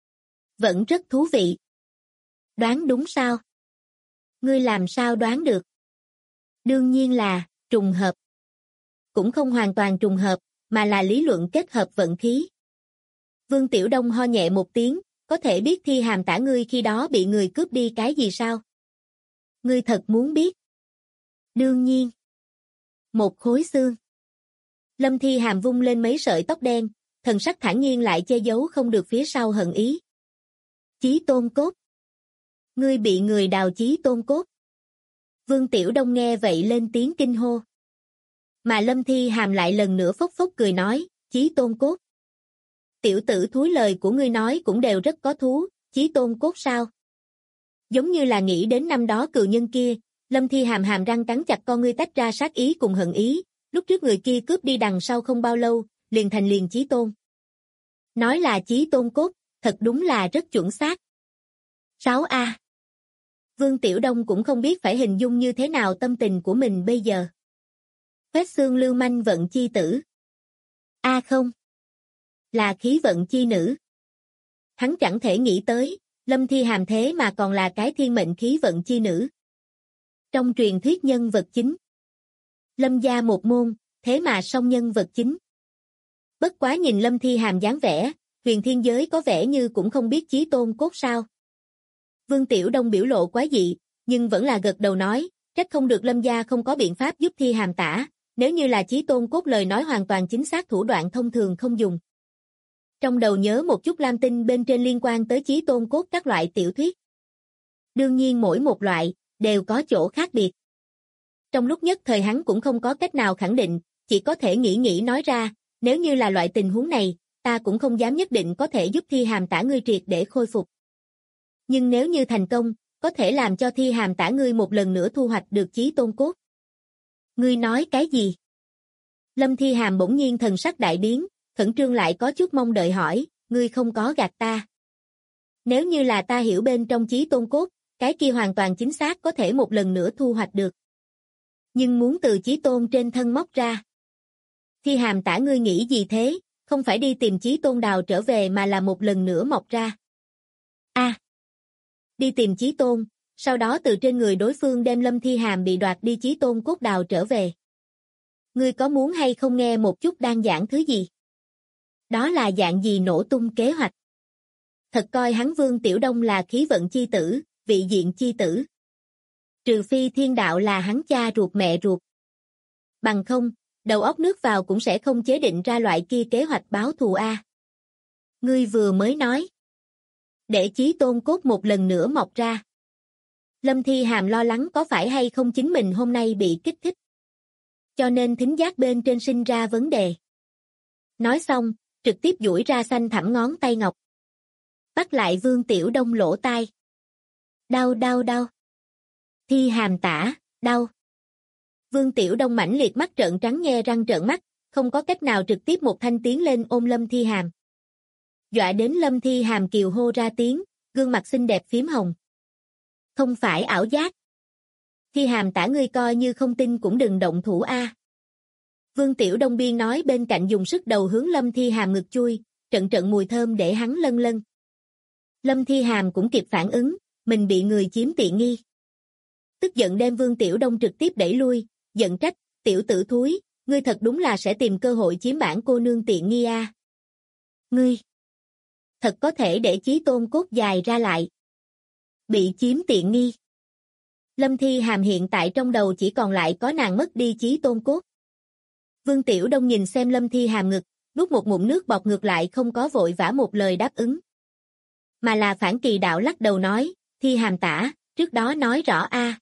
Speaker 2: vẫn rất thú vị. Đoán đúng sao? Ngươi làm sao đoán được? Đương nhiên là, trùng hợp. Cũng không hoàn toàn trùng hợp, mà là lý luận kết hợp vận khí. Vương Tiểu Đông ho nhẹ một tiếng, có thể biết Thi Hàm tả ngươi khi đó bị người cướp đi cái gì sao? Ngươi thật muốn biết? Đương nhiên. Một khối xương. Lâm Thi Hàm vung lên mấy sợi tóc đen, thần sắc thản nhiên lại che giấu không được phía sau hận ý. Chí tôn cốt. Ngươi bị người đào chí tôn cốt. Vương Tiểu Đông nghe vậy lên tiếng kinh hô. Mà Lâm Thi Hàm lại lần nữa phốc phốc cười nói, chí tôn cốt. Tiểu tử thúi lời của ngươi nói cũng đều rất có thú, chí tôn cốt sao? Giống như là nghĩ đến năm đó cừu nhân kia, Lâm Thi Hàm hàm răng cắn chặt con ngươi tách ra sát ý cùng hận ý, lúc trước người kia cướp đi đằng sau không bao lâu, liền thành liền chí tôn. Nói là chí tôn cốt, thật đúng là rất chuẩn xác. 6A. Vương Tiểu Đông cũng không biết phải hình dung như thế nào tâm tình của mình bây giờ. Phết xương lưu manh vận chi tử. A không. Là khí vận chi nữ. Hắn chẳng thể nghĩ tới, Lâm Thi Hàm thế mà còn là cái thiên mệnh khí vận chi nữ. Trong truyền thuyết nhân vật chính. Lâm gia một môn, thế mà song nhân vật chính. Bất quá nhìn Lâm Thi Hàm dáng vẻ, huyền thiên giới có vẻ như cũng không biết chí tôn cốt sao. Vương Tiểu Đông biểu lộ quá dị, nhưng vẫn là gật đầu nói, trách không được Lâm gia không có biện pháp giúp Thi Hàm tả, nếu như là chí tôn cốt lời nói hoàn toàn chính xác thủ đoạn thông thường không dùng. Trong đầu nhớ một chút Lam Tinh bên trên liên quan tới chí tôn cốt các loại tiểu thuyết. Đương nhiên mỗi một loại, đều có chỗ khác biệt. Trong lúc nhất thời hắn cũng không có cách nào khẳng định, chỉ có thể nghĩ nói ra, nếu như là loại tình huống này, ta cũng không dám nhất định có thể giúp Thi Hàm tả ngươi triệt để khôi phục. Nhưng nếu như thành công, có thể làm cho Thi Hàm tả ngươi một lần nữa thu hoạch được chí tôn cốt. Ngươi nói cái gì? Lâm Thi Hàm bỗng nhiên thần sắc đại biến, khẩn trương lại có chút mong đợi hỏi, ngươi không có gạt ta. Nếu như là ta hiểu bên trong chí tôn cốt, cái kia hoàn toàn chính xác có thể một lần nữa thu hoạch được. Nhưng muốn từ chí tôn trên thân móc ra. Thi Hàm tả ngươi nghĩ gì thế, không phải đi tìm chí tôn đào trở về mà là một lần nữa mọc ra. Đi tìm chí tôn, sau đó từ trên người đối phương đem Lâm Thi Hàm bị đoạt đi chí tôn cốt đào trở về. Ngươi có muốn hay không nghe một chút đang giảng thứ gì? Đó là dạng gì nổ tung kế hoạch? Thật coi hắn Vương Tiểu Đông là khí vận chi tử, vị diện chi tử. Trừ phi thiên đạo là hắn cha ruột mẹ ruột. Bằng không, đầu óc nước vào cũng sẽ không chế định ra loại kia kế hoạch báo thù a. Ngươi vừa mới nói. Để chí tôn cốt một lần nữa mọc ra. Lâm Thi Hàm lo lắng có phải hay không chính mình hôm nay bị kích thích. Cho nên thính giác bên trên sinh ra vấn đề. Nói xong, trực tiếp duỗi ra xanh thẳm ngón tay ngọc. Bắt lại Vương Tiểu Đông lỗ tai. Đau đau đau. Thi Hàm tả, đau. Vương Tiểu Đông mãnh liệt mắt trợn trắng nhe răng trợn mắt, không có cách nào trực tiếp một thanh tiến lên ôm Lâm Thi Hàm. Dọa đến Lâm Thi Hàm kiều hô ra tiếng, gương mặt xinh đẹp phím hồng. Không phải ảo giác. Thi Hàm tả ngươi coi như không tin cũng đừng động thủ a. Vương Tiểu Đông biên nói bên cạnh dùng sức đầu hướng Lâm Thi Hàm ngực chui, trận trận mùi thơm để hắn lân lân. Lâm Thi Hàm cũng kịp phản ứng, mình bị người chiếm tiện nghi. Tức giận đem Vương Tiểu Đông trực tiếp đẩy lui, giận trách, tiểu tử thúi, ngươi thật đúng là sẽ tìm cơ hội chiếm bản cô nương tiện nghi a. Ngươi thật có thể để chí tôn cốt dài ra lại. Bị chiếm tiện nghi. Lâm Thi Hàm hiện tại trong đầu chỉ còn lại có nàng mất đi chí tôn cốt. Vương Tiểu Đông nhìn xem Lâm Thi Hàm ngực, nuốt một ngụm nước bọt ngược lại không có vội vã một lời đáp ứng. Mà là phản kỳ đạo lắc đầu nói, Thi Hàm tả, trước đó nói rõ a.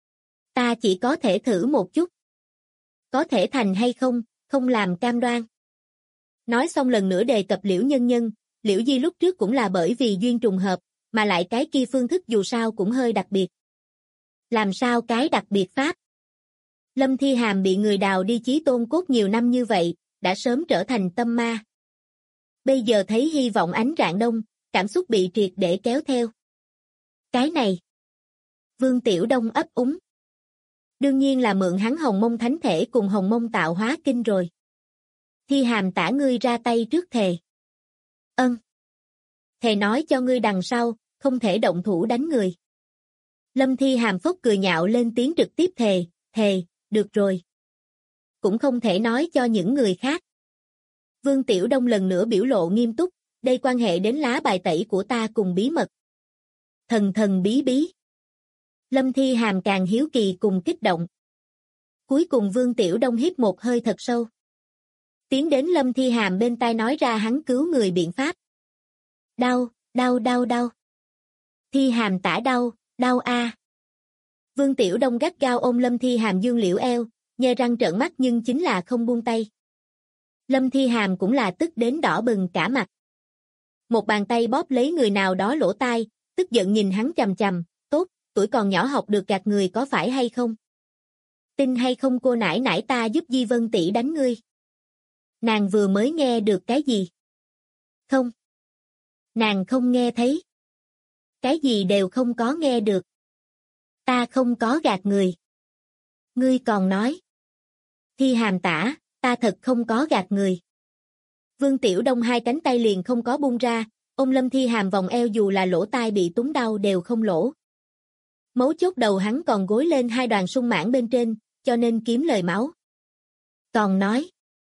Speaker 2: Ta chỉ có thể thử một chút. Có thể thành hay không, không làm cam đoan. Nói xong lần nữa đề cập Liễu Nhân Nhân, Liễu Di lúc trước cũng là bởi vì duyên trùng hợp, mà lại cái kia phương thức dù sao cũng hơi đặc biệt. Làm sao cái đặc biệt pháp? Lâm Thi Hàm bị người đào đi chí tôn cốt nhiều năm như vậy, đã sớm trở thành tâm ma. Bây giờ thấy hy vọng ánh rạng đông, cảm xúc bị triệt để kéo theo. Cái này. Vương Tiểu Đông ấp úng. Đương nhiên là mượn hắn Hồng Mông Thánh Thể cùng Hồng Mông Tạo Hóa Kinh rồi. Thi Hàm tả ngươi ra tay trước thề. Ân. Thề nói cho ngươi đằng sau, không thể động thủ đánh người. Lâm Thi Hàm phốc cười nhạo lên tiếng trực tiếp thề, được rồi. Cũng không thể nói cho những người khác. Vương Tiểu Đông lần nữa biểu lộ nghiêm túc, đây quan hệ đến lá bài tẩy của ta cùng bí mật. Thần thần bí bí. Lâm Thi Hàm càng hiếu kỳ cùng kích động. Cuối cùng Vương Tiểu Đông hít một hơi thật sâu. Tiến đến Lâm Thi Hàm bên tai nói ra hắn cứu người biện pháp. Đau, đau đau đau. Thi Hàm tả đau, đau a. Vương Tiểu Đông gắt gao ôm Lâm Thi Hàm dương liễu eo, nhe răng trợn mắt nhưng chính là không buông tay. Lâm Thi Hàm cũng là tức đến đỏ bừng cả mặt. Một bàn tay bóp lấy người nào đó lỗ tai, tức giận nhìn hắn chằm chằm, tốt, tuổi còn nhỏ học được gạt người có phải hay không? Tin hay không cô nãi nãi ta giúp Di Vân tỷ đánh ngươi? Nàng vừa mới nghe được cái gì? Không. Nàng không nghe thấy. Cái gì đều không có nghe được. Ta không có gạt người. Ngươi còn nói. Thi Hàm tả, ta thật không có gạt người. Vương Tiểu Đông hai cánh tay liền không có buông ra, ôm Lâm Thi Hàm vòng eo dù là lỗ tai bị túng đau đều không lỗ. Mấu chốt đầu hắn còn gối lên hai đoàn sung mãn bên trên, cho nên kiếm lời máu. Còn nói.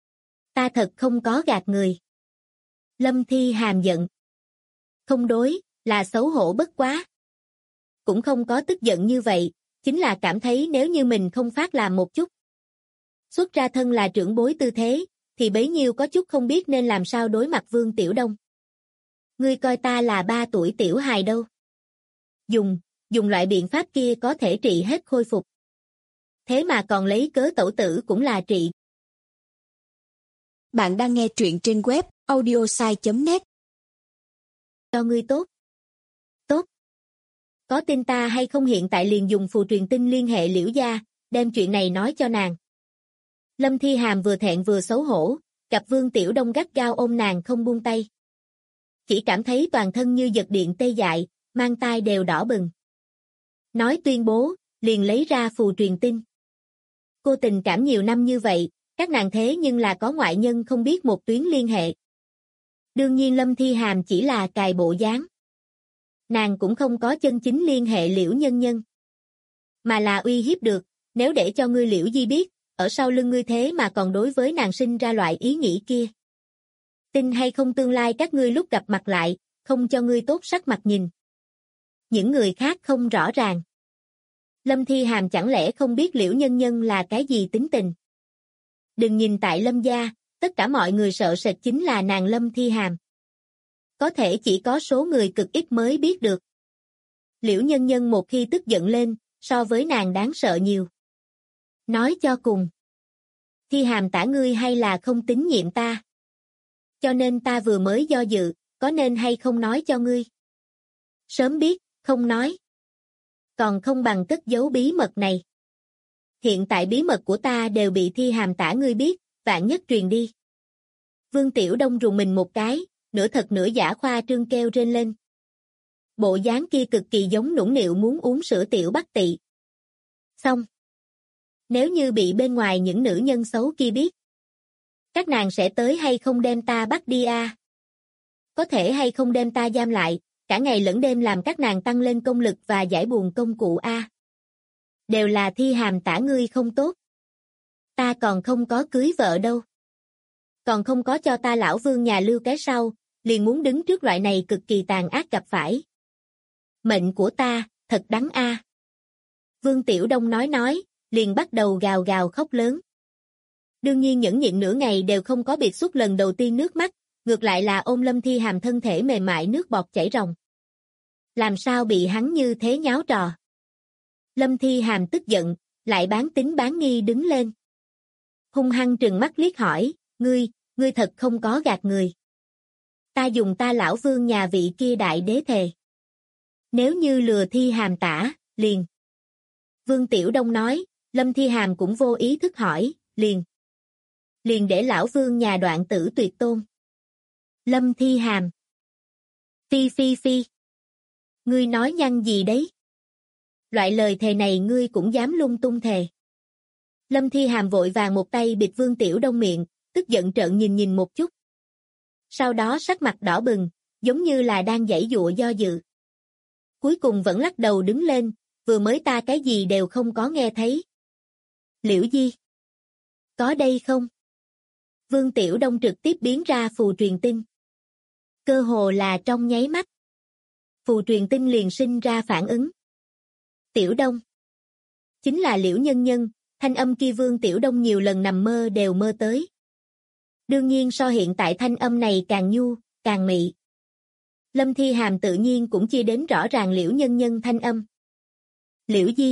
Speaker 2: Ta thật không có gạt người. Lâm Thi Hàm giận. Không đối, là xấu hổ bất quá. Cũng không có tức giận như vậy, chính là cảm thấy nếu như mình không phát làm một chút. Xuất ra thân là trưởng bối tư thế, thì bấy nhiêu có chút không biết nên làm sao đối mặt Vương Tiểu Đông. Ngươi coi ta là 3 tuổi tiểu hài đâu. Dùng loại biện pháp kia có thể trị hết khôi phục. Thế mà còn lấy cớ tẩu tử cũng là trị.
Speaker 3: Bạn đang nghe truyện trên web audiosai.net.
Speaker 2: Cho ngươi tốt. Tốt. Có tin ta hay không hiện tại liền dùng phù truyền tin liên hệ Liễu gia, đem chuyện này nói cho nàng. Lâm Thi Hàm vừa thẹn vừa xấu hổ, gặp Vương Tiểu Đông gắt gao ôm nàng không buông tay. Chỉ cảm thấy toàn thân như giật điện tê dại, mang tai đều đỏ bừng. Nói tuyên bố, liền lấy ra phù truyền tin. Cô tình cảm nhiều năm như vậy, các nàng thế nhưng là có ngoại nhân không biết một tuyến liên hệ. Đương nhiên Lâm Thi Hàm chỉ là cài bộ dáng. Nàng cũng không có chân chính liên hệ Liễu Nhân Nhân. Mà là uy hiếp được, nếu để cho ngươi Liễu Di biết, ở sau lưng ngươi thế mà còn đối với nàng sinh ra loại ý nghĩ kia. Tin hay không tương lai các ngươi lúc gặp mặt lại, không cho ngươi tốt sắc mặt nhìn. Những người khác không rõ ràng. Lâm Thi Hàm chẳng lẽ không biết Liễu Nhân Nhân là cái gì tính tình. Đừng nhìn tại Lâm gia, tất cả mọi người sợ sệt chính là nàng Lâm Thi Hàm. Có thể chỉ có số người cực ít mới biết được. Liễu Nhân Nhân một khi tức giận lên, so với nàng đáng sợ nhiều. Nói cho cùng. Thi Hàm tả ngươi hay là không tín nhiệm ta. Cho nên ta vừa mới do dự, có nên hay không nói cho ngươi. Sớm biết, không nói. Còn không bằng cất giấu bí mật này. Hiện tại bí mật của ta đều bị Thi Hàm tả ngươi biết, vạn nhất truyền đi. Vương Tiểu Đông rùng mình một cái, nửa thật nửa giả khoa trương kêu rên lên. Bộ dáng kia cực kỳ giống nũng nịu muốn uống sữa tiểu Bắc Tị. Xong. Nếu như bị bên ngoài những nữ nhân xấu kia biết, các nàng sẽ tới hay không đem ta bắt đi a? Có thể hay không đem ta giam lại, cả ngày lẫn đêm làm các nàng tăng lên công lực và giải buồn công cụ a? Đều là Thi Hàm tả ngươi không tốt. Ta còn không có cưới vợ đâu. Còn không có cho ta lão vương nhà lưu cái sau, liền muốn đứng trước loại này cực kỳ tàn ác gặp phải. Mệnh của ta, thật đắng a. Vương Tiểu Đông nói, liền bắt đầu gào gào khóc lớn. Đương nhiên nhẫn nhịn nửa ngày đều không có biệt xuất lần đầu tiên nước mắt, ngược lại là ôm Lâm Thi Hàm thân thể mềm mại nước bọt chảy ròng. Làm sao bị hắn như thế nháo trò? Lâm Thi Hàm tức giận, lại bán tín bán nghi đứng lên. Hung hăng trừng mắt liếc hỏi, ngươi thật không có gạt người. Ta dùng ta lão vương nhà vị kia đại đế thề. Nếu như lừa Thi Hàm tả, liền. Vương Tiểu Đông nói, Lâm Thi Hàm cũng vô ý thức hỏi, liền. Liền để lão vương nhà đoạn tử tuyệt tôn. Lâm Thi Hàm. Phi. Ngươi nói nhăng gì đấy? Loại lời thề này ngươi cũng dám lung tung thề. Lâm Thi Hàm vội vàng một tay bịt Vương Tiểu Đông miệng, tức giận trợn nhìn một chút. Sau đó sắc mặt đỏ bừng, giống như là đang giãy giụa do dự. Cuối cùng vẫn lắc đầu đứng lên, vừa mới ta cái gì đều không có nghe thấy. Liễu Di. Có đây không? Vương Tiểu Đông trực tiếp biến ra phù truyền tin. Cơ hồ là trong nháy mắt. Phù truyền tin liền sinh ra phản ứng. Tiểu Đông. Chính là Liễu Nhân Nhân, thanh âm kia Vương Tiểu Đông nhiều lần nằm mơ đều mơ tới. Đương nhiên so hiện tại thanh âm này càng nhu, càng mị. Lâm Thi Hàm tự nhiên cũng chia đến rõ ràng Liễu Nhân Nhân thanh âm. Liễu Di.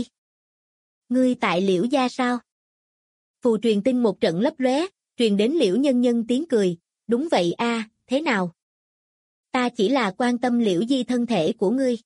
Speaker 2: Ngươi tại Liễu gia sao? Phù truyền tin một trận lấp lóe, truyền đến Liễu Nhân Nhân tiếng cười, đúng vậy a, thế nào? Ta chỉ là quan tâm Liễu Di thân thể của ngươi.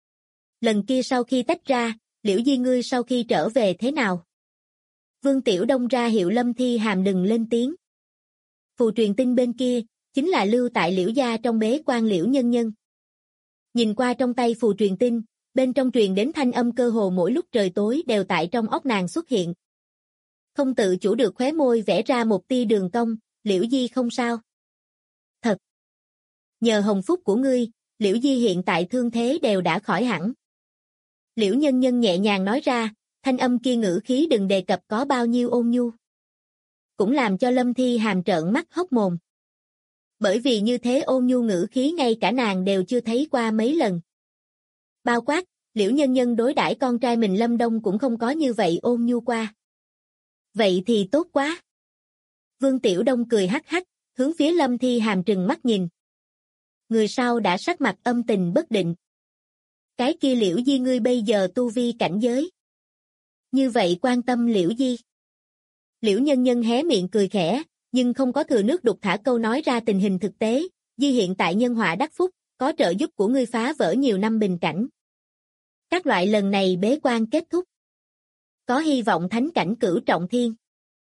Speaker 2: Lần kia sau khi tách ra, Liễu Di ngươi sau khi trở về thế nào? Vương Tiểu Đông ra hiệu Lâm Thi Hàm đừng lên tiếng. Phù truyền tin bên kia, chính là lưu tại Liễu gia trong bế quan Liễu Nhân Nhân. Nhìn qua trong tay phù truyền tin, bên trong truyền đến thanh âm cơ hồ mỗi lúc trời tối đều tại trong óc nàng xuất hiện. Không tự chủ được khóe môi vẽ ra một tia đường cong, Liễu Di không sao. Thật. Nhờ hồng phúc của ngươi, Liễu Di hiện tại thương thế đều đã khỏi hẳn. Liễu Nhân Nhân nhẹ nhàng nói ra, thanh âm kia ngữ khí đừng đề cập có bao nhiêu ôn nhu. Cũng làm cho Lâm Thi Hàm trợn mắt hốc mồm. Bởi vì như thế ôn nhu ngữ khí ngay cả nàng đều chưa thấy qua mấy lần. Bao quát, Liễu Nhân Nhân đối đãi con trai mình Lâm Đông cũng không có như vậy ôn nhu qua. Vậy thì tốt quá. Vương Tiểu Đông cười hắc hắc, hướng phía Lâm Thi Hàm trừng mắt nhìn. Người sau đã sắc mặt âm tình bất định. Cái kia Liễu Di ngươi bây giờ tu vi cảnh giới. Như vậy quan tâm Liễu Di. Liễu Nhân Nhân hé miệng cười khẽ, nhưng không có thừa nước đục thả câu nói ra tình hình thực tế. Di hiện tại nhân họa đắc phúc, có trợ giúp của ngươi phá vỡ nhiều năm bình cảnh. Các loại lần này bế quan kết thúc. Có hy vọng thánh cảnh cửu trọng thiên.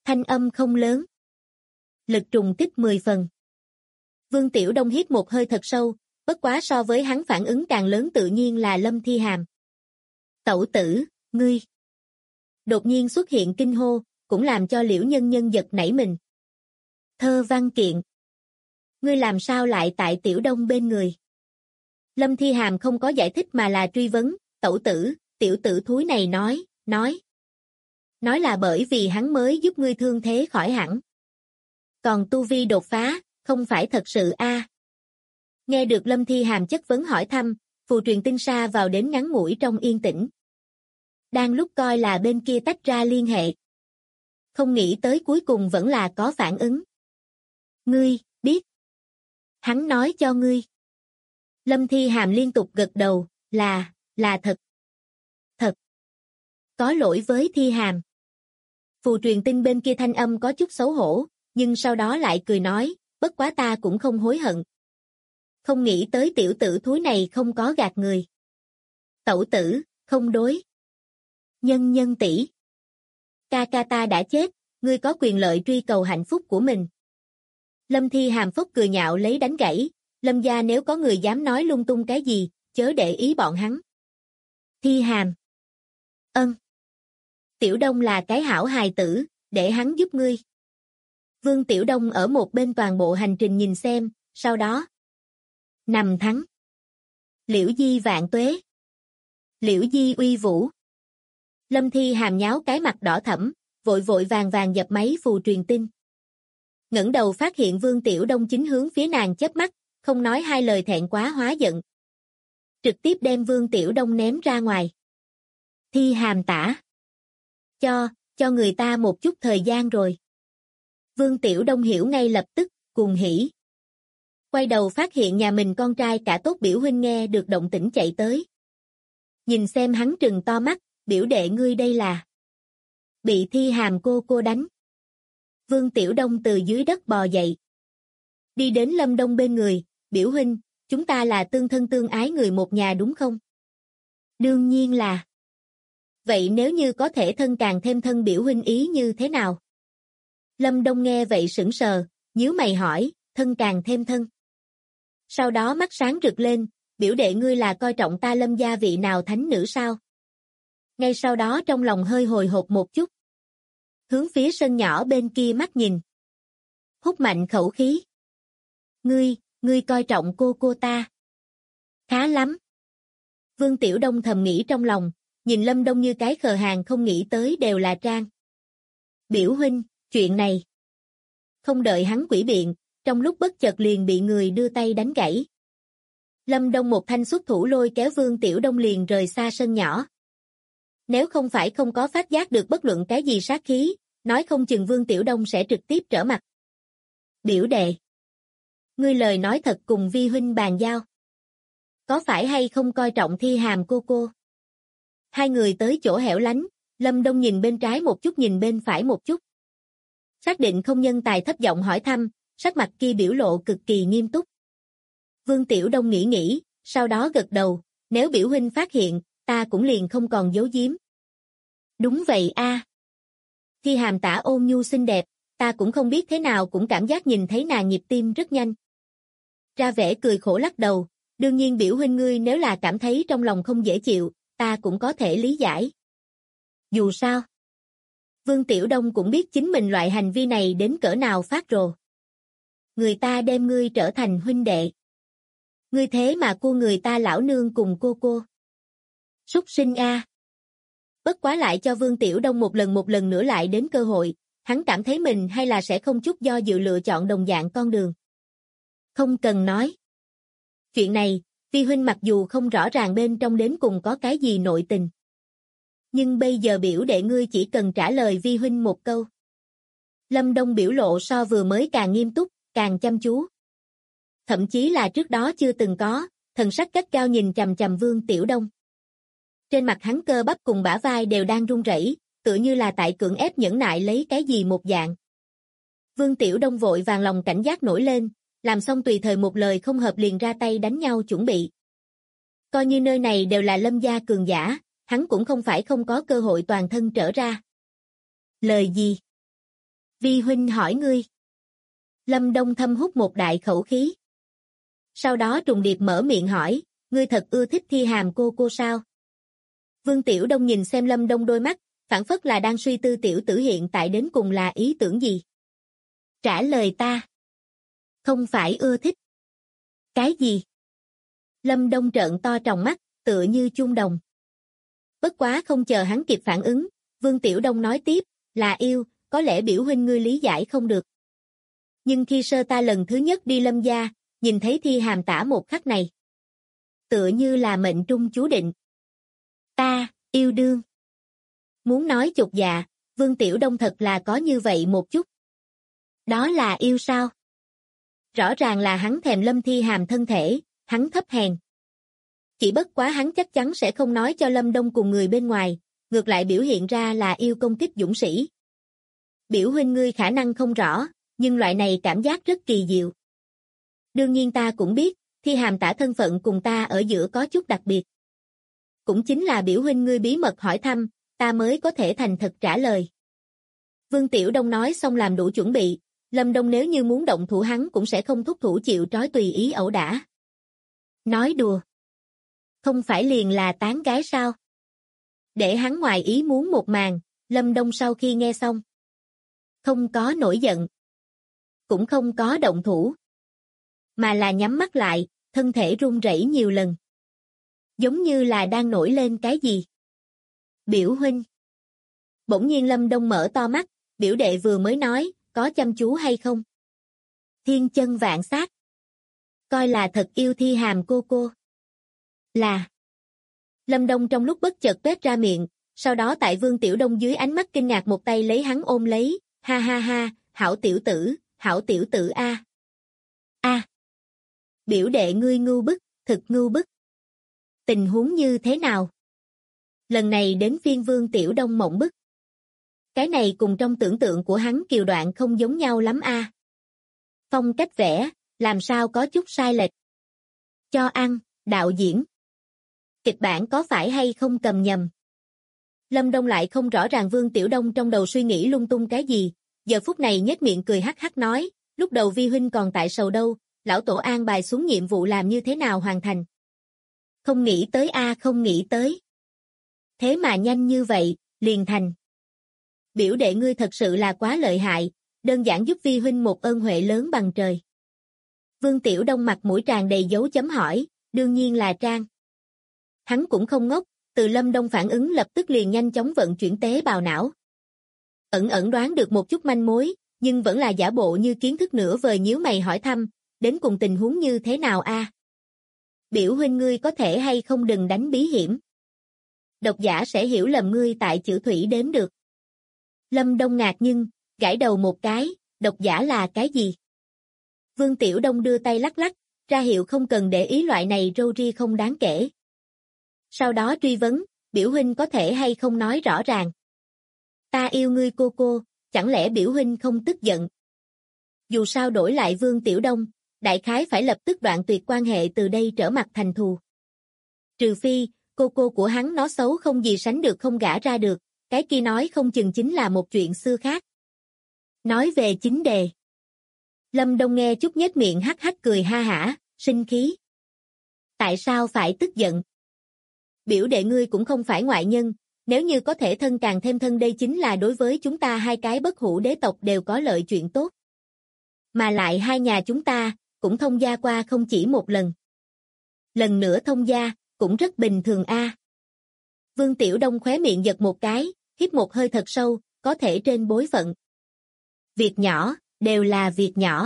Speaker 2: Thanh âm không lớn. Lực trùng kích 10 phần. Vương Tiểu Đông hít một hơi thật sâu, bất quá so với hắn phản ứng càng lớn tự nhiên là Lâm Thi Hàm. Tẩu tử, ngươi. Đột nhiên xuất hiện kinh hô, cũng làm cho Liễu Nhân Nhân giật nảy mình. Thơ văn kiện. Ngươi làm sao lại tại Tiểu Đông bên người? Lâm Thi Hàm không có giải thích mà là truy vấn, tẩu tử, tiểu tử thúi này nói là bởi vì hắn mới giúp ngươi thương thế khỏi hẳn. Còn tu vi đột phá, không phải thật sự a. Nghe được Lâm Thi Hàm chất vấn hỏi thăm, phù truyền tinh sa vào đến ngắn ngủi trong yên tĩnh. Đang lúc coi là bên kia tách ra liên hệ. Không nghĩ tới cuối cùng vẫn là có phản ứng. Ngươi, biết. Hắn nói cho ngươi. Lâm Thi Hàm liên tục gật đầu, là thật. Thật. Có lỗi với Thi Hàm. Phù truyền tinh bên kia thanh âm có chút xấu hổ, nhưng sau đó lại cười nói, bất quá ta cũng không hối hận. Không nghĩ tới tiểu tử thúi này không có gạt người. Tẩu tử, không đối. Nhân tỷ. Ca ca ta đã chết, ngươi có quyền lợi truy cầu hạnh phúc của mình. Lâm Thi Hàm phốc cười nhạo lấy đánh gãy, Lâm gia nếu có người dám nói lung tung cái gì, chớ để ý bọn hắn. Thi Hàm. Ân. Tiểu Đông là cái hảo hài tử, để hắn giúp ngươi. Vương Tiểu Đông ở một bên toàn bộ hành trình nhìn xem, sau đó. Nằm thắng. Liễu Di vạn tuế. Liễu Di uy vũ. Lâm Thi Hàm nháo cái mặt đỏ thẫm, vội vội vàng vàng dập máy phù truyền tin. Ngẩng đầu phát hiện Vương Tiểu Đông chính hướng phía nàng chớp mắt, không nói hai lời thẹn quá hóa giận. Trực tiếp đem Vương Tiểu Đông ném ra ngoài. Thi Hàm tả. Cho người ta một chút thời gian rồi. Vương Tiểu Đông hiểu ngay lập tức, cuồng hỉ. Quay đầu phát hiện nhà mình con trai cả tốt biểu huynh nghe được động tĩnh chạy tới. Nhìn xem hắn trừng to mắt, biểu đệ ngươi đây là. Bị Thi Hàm cô đánh. Vương Tiểu Đông từ dưới đất bò dậy. Đi đến Lâm Đông bên người, biểu huynh, chúng ta là tương thân tương ái người một nhà đúng không? Đương nhiên là. Vậy nếu như có thể thân càng thêm thân biểu huynh ý như thế nào? Lâm Đông nghe vậy sững sờ, nhíu mày hỏi, thân càng thêm thân. Sau đó mắt sáng rực lên, biểu đệ ngươi là coi trọng ta Lâm gia vị nào thánh nữ sao? Ngay sau đó trong lòng hơi hồi hộp một chút. Hướng phía sân nhỏ bên kia mắt nhìn. Hút mạnh khẩu khí. Ngươi coi trọng cô ta. Khá lắm. Vương Tiểu Đông thầm nghĩ trong lòng, nhìn Lâm Đông như cái khờ hàng không nghĩ tới đều là trang. Biểu huynh, chuyện này. Không đợi hắn quỷ biện, trong lúc bất chợt liền bị người đưa tay đánh gãy. Lâm Đông một thanh xuất thủ lôi kéo Vương Tiểu Đông liền rời xa sân nhỏ. Nếu không phải không có phát giác được bất luận cái gì sát khí, nói không chừng Vương Tiểu Đông sẽ trực tiếp trở mặt. Biểu đệ. Ngươi lời nói thật cùng vi huynh bàn giao. Có phải hay không coi trọng Thi Hàm cô? Hai người tới chỗ hẻo lánh, Lâm Đông nhìn bên trái một chút nhìn bên phải một chút. Xác định không nhân tài thấp giọng hỏi thăm, sắc mặt kia biểu lộ cực kỳ nghiêm túc. Vương Tiểu Đông nghĩ, sau đó gật đầu, nếu biểu huynh phát hiện, ta cũng liền không còn giấu giếm. Đúng vậy a. Thi Hàm tả ôn nhu xinh đẹp, ta cũng không biết thế nào cũng cảm giác nhìn thấy nàng nhịp tim rất nhanh. Ra vẻ cười khổ lắc đầu, đương nhiên biểu huynh ngươi nếu là cảm thấy trong lòng không dễ chịu, ta cũng có thể lý giải. Dù sao, Vương Tiểu Đông cũng biết chính mình loại hành vi này đến cỡ nào phát rồ. Người ta đem ngươi trở thành huynh đệ. Ngươi thế mà cua người ta lão nương cùng cô. Súc sinh a. Bất quá lại cho Vương Tiểu Đông một lần nữa lại đến cơ hội, hắn cảm thấy mình hay là sẽ không chút do dự lựa chọn đồng dạng con đường. Không cần nói. Chuyện này, vi huynh mặc dù không rõ ràng bên trong đến cùng có cái gì nội tình. Nhưng bây giờ biểu đệ ngươi chỉ cần trả lời vi huynh một câu. Lâm Đông biểu lộ so vừa mới càng nghiêm túc, càng chăm chú. Thậm chí là trước đó chưa từng có, thần sắc gắt gao nhìn chằm chằm Vương Tiểu Đông. Trên mặt hắn cơ bắp cùng bả vai đều đang run rẩy, tựa như là tại cưỡng ép nhẫn nại lấy cái gì một dạng. Vương Tiểu Đông vội vàng lòng cảnh giác nổi lên, làm xong tùy thời một lời không hợp liền ra tay đánh nhau chuẩn bị. Coi như nơi này đều là Lâm gia cường giả, hắn cũng không phải không có cơ hội toàn thân trở ra. Lời gì? Vi huynh hỏi ngươi. Lâm Đông thâm hút một đại khẩu khí. Sau đó trùng điệp mở miệng hỏi, ngươi thật ưa thích Thi Hàm cô sao? Vương Tiểu Đông nhìn xem Lâm Đông đôi mắt, phảng phất là đang suy tư tiểu tử hiện tại đến cùng là ý tưởng gì. Trả lời ta. Không phải ưa thích. Cái gì? Lâm Đông trợn to tròng mắt, tựa như chuông đồng. Bất quá không chờ hắn kịp phản ứng, Vương Tiểu Đông nói tiếp, là yêu, có lẽ biểu huynh ngươi lý giải không được. Nhưng khi sơ ta lần thứ nhất đi Lâm gia, nhìn thấy Thi Hàm tả một khắc này. Tựa như là mệnh trung chú định. Ta, yêu đương. Muốn nói chột dạ, Vương Tiểu Đông thật là có như vậy một chút. Đó là yêu sao? Rõ ràng là hắn thèm Lâm Thi Hàm thân thể, hắn thấp hèn. Chỉ bất quá hắn chắc chắn sẽ không nói cho Lâm Đông cùng người bên ngoài, ngược lại biểu hiện ra là yêu công kích dũng sĩ. Biểu huynh ngươi khả năng không rõ, nhưng loại này cảm giác rất kỳ diệu. Đương nhiên ta cũng biết, Thi Hàm tả thân phận cùng ta ở giữa có chút đặc biệt. Cũng chính là biểu huynh ngươi bí mật hỏi thăm, ta mới có thể thành thật trả lời. Vương Tiểu Đông nói xong làm đủ chuẩn bị, Lâm Đông nếu như muốn động thủ hắn cũng sẽ không thúc thủ chịu trói tùy ý ẩu đả. Nói đùa. Không phải liền là tán gái sao? Để hắn ngoài ý muốn một màn, Lâm Đông sau khi nghe xong. Không có nổi giận. Cũng không có động thủ. Mà là nhắm mắt lại, thân thể run rẩy nhiều lần. Giống như là đang nổi lên cái gì. Biểu huynh. Bỗng nhiên Lâm Đông mở to mắt, biểu đệ vừa mới nói, có chăm chú hay không? Thiên chân vạn sát. Coi là thật yêu Thi Hàm cô. Là. Lâm Đông trong lúc bất chợt tuét ra miệng, sau đó tại Vương Tiểu Đông dưới ánh mắt kinh ngạc một tay lấy hắn ôm lấy, ha ha ha, hảo tiểu tử a. A. Biểu đệ ngươi ngu bức, thực ngu bức. Tình huống như thế nào? Lần này đến phiên Vương Tiểu Đông mộng bức. Cái này cùng trong tưởng tượng của hắn kiều đoạn không giống nhau lắm a. Phong cách vẽ, làm sao có chút sai lệch. Cho ăn, đạo diễn. Kịch bản có phải hay không cầm nhầm? Lâm Đông lại không rõ ràng Vương Tiểu Đông trong đầu suy nghĩ lung tung cái gì, giờ phút này nhếch miệng cười hắc hắc nói, lúc đầu vi huynh còn tại sầu đâu, lão tổ an bài xuống nhiệm vụ làm như thế nào hoàn thành. Không nghĩ tới không nghĩ tới. Thế mà nhanh như vậy, liền thành. Biểu đệ ngươi thật sự là quá lợi hại, đơn giản giúp vi huynh một ơn huệ lớn bằng trời. Vương Tiểu Đông mặt mũi tràn đầy dấu chấm hỏi, đương nhiên là Trang. Hắn cũng không ngốc, từ Lâm Đông phản ứng lập tức liền nhanh chóng vận chuyển tế bào não. Ẩn đoán được một chút manh mối, nhưng vẫn là giả bộ như kiến thức nửa vời nhíu mày hỏi thăm, đến cùng tình huống như thế nào a? Biểu huynh ngươi có thể hay không đừng đánh bí hiểm. Độc giả sẽ hiểu lầm ngươi tại chữ thủy đếm được. Lâm Đông ngạc nhưng, gãi đầu một cái, độc giả là cái gì? Vương Tiểu Đông đưa tay lắc lắc, ra hiệu không cần để ý loại này râu ria không đáng kể. Sau đó truy vấn, biểu huynh có thể hay không nói rõ ràng. Ta yêu ngươi cô, chẳng lẽ biểu huynh không tức giận? Dù sao đổi lại Vương Tiểu Đông, đại khái phải lập tức đoạn tuyệt quan hệ từ đây trở mặt thành thù. Trừ phi, cô của hắn nó xấu không gì sánh được không gả ra được, cái kia nói không chừng chính là một chuyện xưa khác. Nói về chính đề. Lâm Đông nghe chút nhếch miệng hắc hắc cười ha hả, sinh khí. Tại sao phải tức giận? Biểu đệ ngươi cũng không phải ngoại nhân, nếu như có thể thân càng thêm thân đây chính là đối với chúng ta hai cái bất hủ đế tộc đều có lợi chuyện tốt. Mà lại hai nhà chúng ta, cũng thông gia qua không chỉ một lần. Lần nữa thông gia, cũng rất bình thường a. Vương Tiểu Đông khóe miệng giật một cái, hít một hơi thật sâu, có thể trên bối phận. Việc nhỏ, đều là việc nhỏ.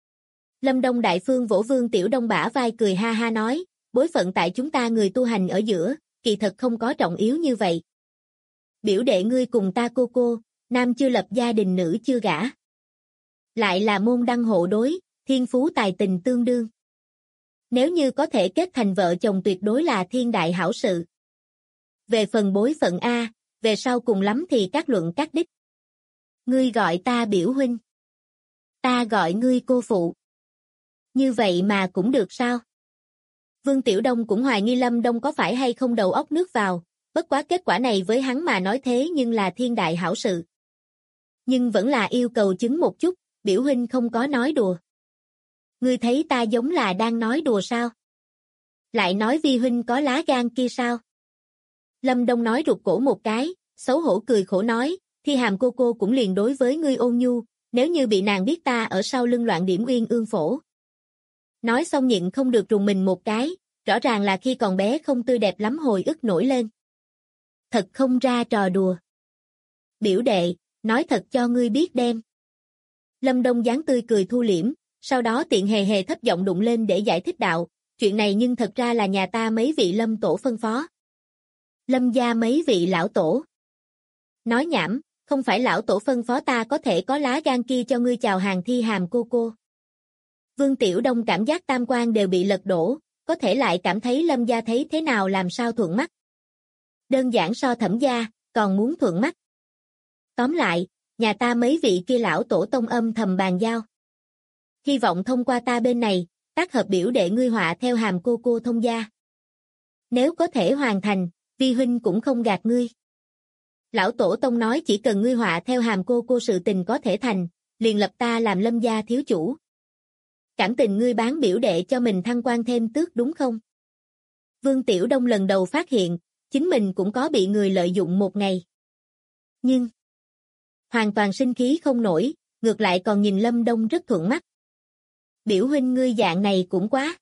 Speaker 2: Lâm Đông Đại Phương vỗ Vương Tiểu Đông bả vai cười ha ha nói, bối phận tại chúng ta người tu hành ở giữa, kỳ thật không có trọng yếu như vậy. Biểu đệ ngươi cùng ta cô, nam chưa lập gia đình nữ chưa gả. Lại là môn đăng hộ đối, thiên phú tài tình tương đương. Nếu như có thể kết thành vợ chồng tuyệt đối là thiên đại hảo sự. Về phần bối phận A, về sau cùng lắm thì các luận các đích. Ngươi gọi ta biểu huynh. Ta gọi ngươi cô phụ. Như vậy mà cũng được sao? Vương Tiểu Đông cũng hoài nghi Lâm Đông có phải hay không đầu óc nước vào, bất quá kết quả này với hắn mà nói thế nhưng là thiên đại hảo sự. nhưng vẫn là yêu cầu chứng một chút, biểu huynh không có nói đùa. Ngươi thấy ta giống là đang nói đùa sao? Lại nói vi huynh có lá gan kia sao? Lâm Đông nói rụt cổ một cái, xấu hổ cười khổ nói, Thi Hàm cô cũng liền đối với ngươi ôn nhu, nếu như bị nàng biết ta ở sau lưng loạn điểm uyên ương phổ. Nói xong nhịn không được rùng mình một cái, rõ ràng là khi còn bé không tươi đẹp lắm hồi ức nổi lên. Thật không ra trò đùa. Biểu đệ, nói thật cho ngươi biết đem. Lâm Đông dáng tươi cười thu liễm, sau đó tiện hề hề thấp giọng đụng lên để giải thích đạo, chuyện này nhưng thật ra là nhà ta mấy vị Lâm tổ phân phó. Lâm gia mấy vị lão tổ. Nói nhảm, không phải lão tổ phân phó ta có thể có lá gan kia cho ngươi chào hàng Thi Hàm cô. Vương Tiểu Đông cảm giác tam quan đều bị lật đổ, có thể lại cảm thấy Lâm gia thấy thế nào làm sao thuận mắt. Đơn giản so Thẩm gia, còn muốn thuận mắt. Tóm lại, nhà ta mấy vị kia lão tổ tông âm thầm bàn giao. Hy vọng thông qua ta bên này, tác hợp biểu đệ ngươi họa theo Hàm cô thông gia. Nếu có thể hoàn thành, vi huynh cũng không gạt ngươi. Lão tổ tông nói chỉ cần ngươi họa theo Hàm cô sự tình có thể thành, liền lập ta làm Lâm gia thiếu chủ. Cảm tình ngươi bán biểu đệ cho mình thăng quan thêm tước đúng không? Vương Tiểu Đông lần đầu phát hiện, chính mình cũng có bị người lợi dụng một ngày. Nhưng hoàn toàn sinh khí không nổi, ngược lại còn nhìn Lâm Đông rất thuận mắt. Biểu huynh ngươi dạng này cũng quá.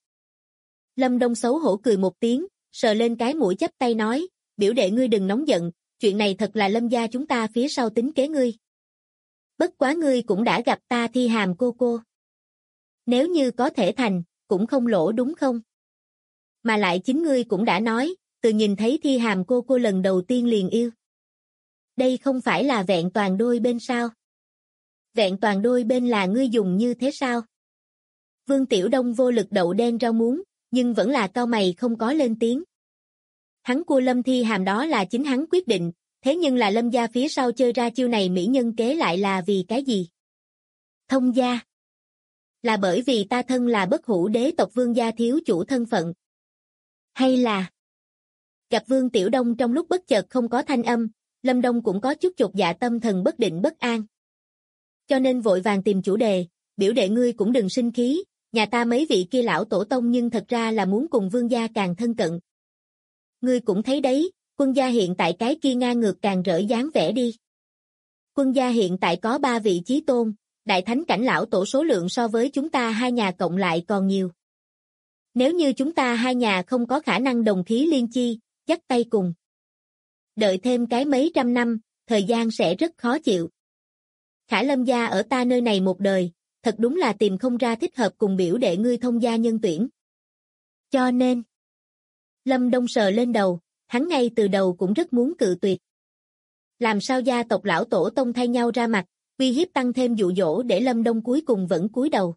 Speaker 2: Lâm Đông xấu hổ cười một tiếng, sờ lên cái mũi chắp tay nói, biểu đệ ngươi đừng nóng giận, chuyện này thật là Lâm gia chúng ta phía sau tính kế ngươi. Bất quá ngươi cũng đã gặp ta Thi Hàm cô. Nếu như có thể thành, cũng không lỗ đúng không? Mà lại chính ngươi cũng đã nói, từ nhìn thấy Thi Hàm cô lần đầu tiên liền yêu. Đây không phải là vẹn toàn đôi bên sao? Vẹn toàn đôi bên là ngươi dùng như thế sao? Vương Tiểu Đông vô lực đậu đen rau muống, nhưng vẫn là cau mày không có lên tiếng. Hắn cua Lâm Thi Hàm đó là chính hắn quyết định, thế nhưng là Lâm gia phía sau chơi ra chiêu này mỹ nhân kế lại là vì cái gì? Thông gia. Là bởi vì ta thân là bất hủ đế tộc Vương gia thiếu chủ thân phận. Hay là gặp Vương Tiểu Đông trong lúc bất chợt không có thanh âm, Lâm Đông cũng có chút chột dạ tâm thần bất định bất an. Cho nên vội vàng tìm chủ đề, biểu đệ ngươi cũng đừng sinh khí, nhà ta mấy vị kia lão tổ tông nhưng thật ra là muốn cùng Vương gia càng thân cận. Ngươi cũng thấy đấy, Quân gia hiện tại cái kia ngang ngược càng rỡ dáng vẻ đi. Quân gia hiện tại có 3 vị chí tôn, đại thánh cảnh lão tổ số lượng so với chúng ta hai nhà cộng lại còn nhiều. Nếu như chúng ta hai nhà không có khả năng đồng khí liên chi, dắt tay cùng. Đợi thêm cái mấy trăm năm, thời gian sẽ rất khó chịu. Khả Lâm gia ở ta nơi này một đời, thật đúng là tìm không ra thích hợp cùng biểu đệ ngươi thông gia nhân tuyển. Cho nên, Lâm Đông sờ lên đầu, hắn ngay từ đầu cũng rất muốn cự tuyệt. Làm sao gia tộc lão tổ tông thay nhau ra mặt, uy hiếp tăng thêm dụ dỗ để Lâm Đông cuối cùng vẫn cúi đầu.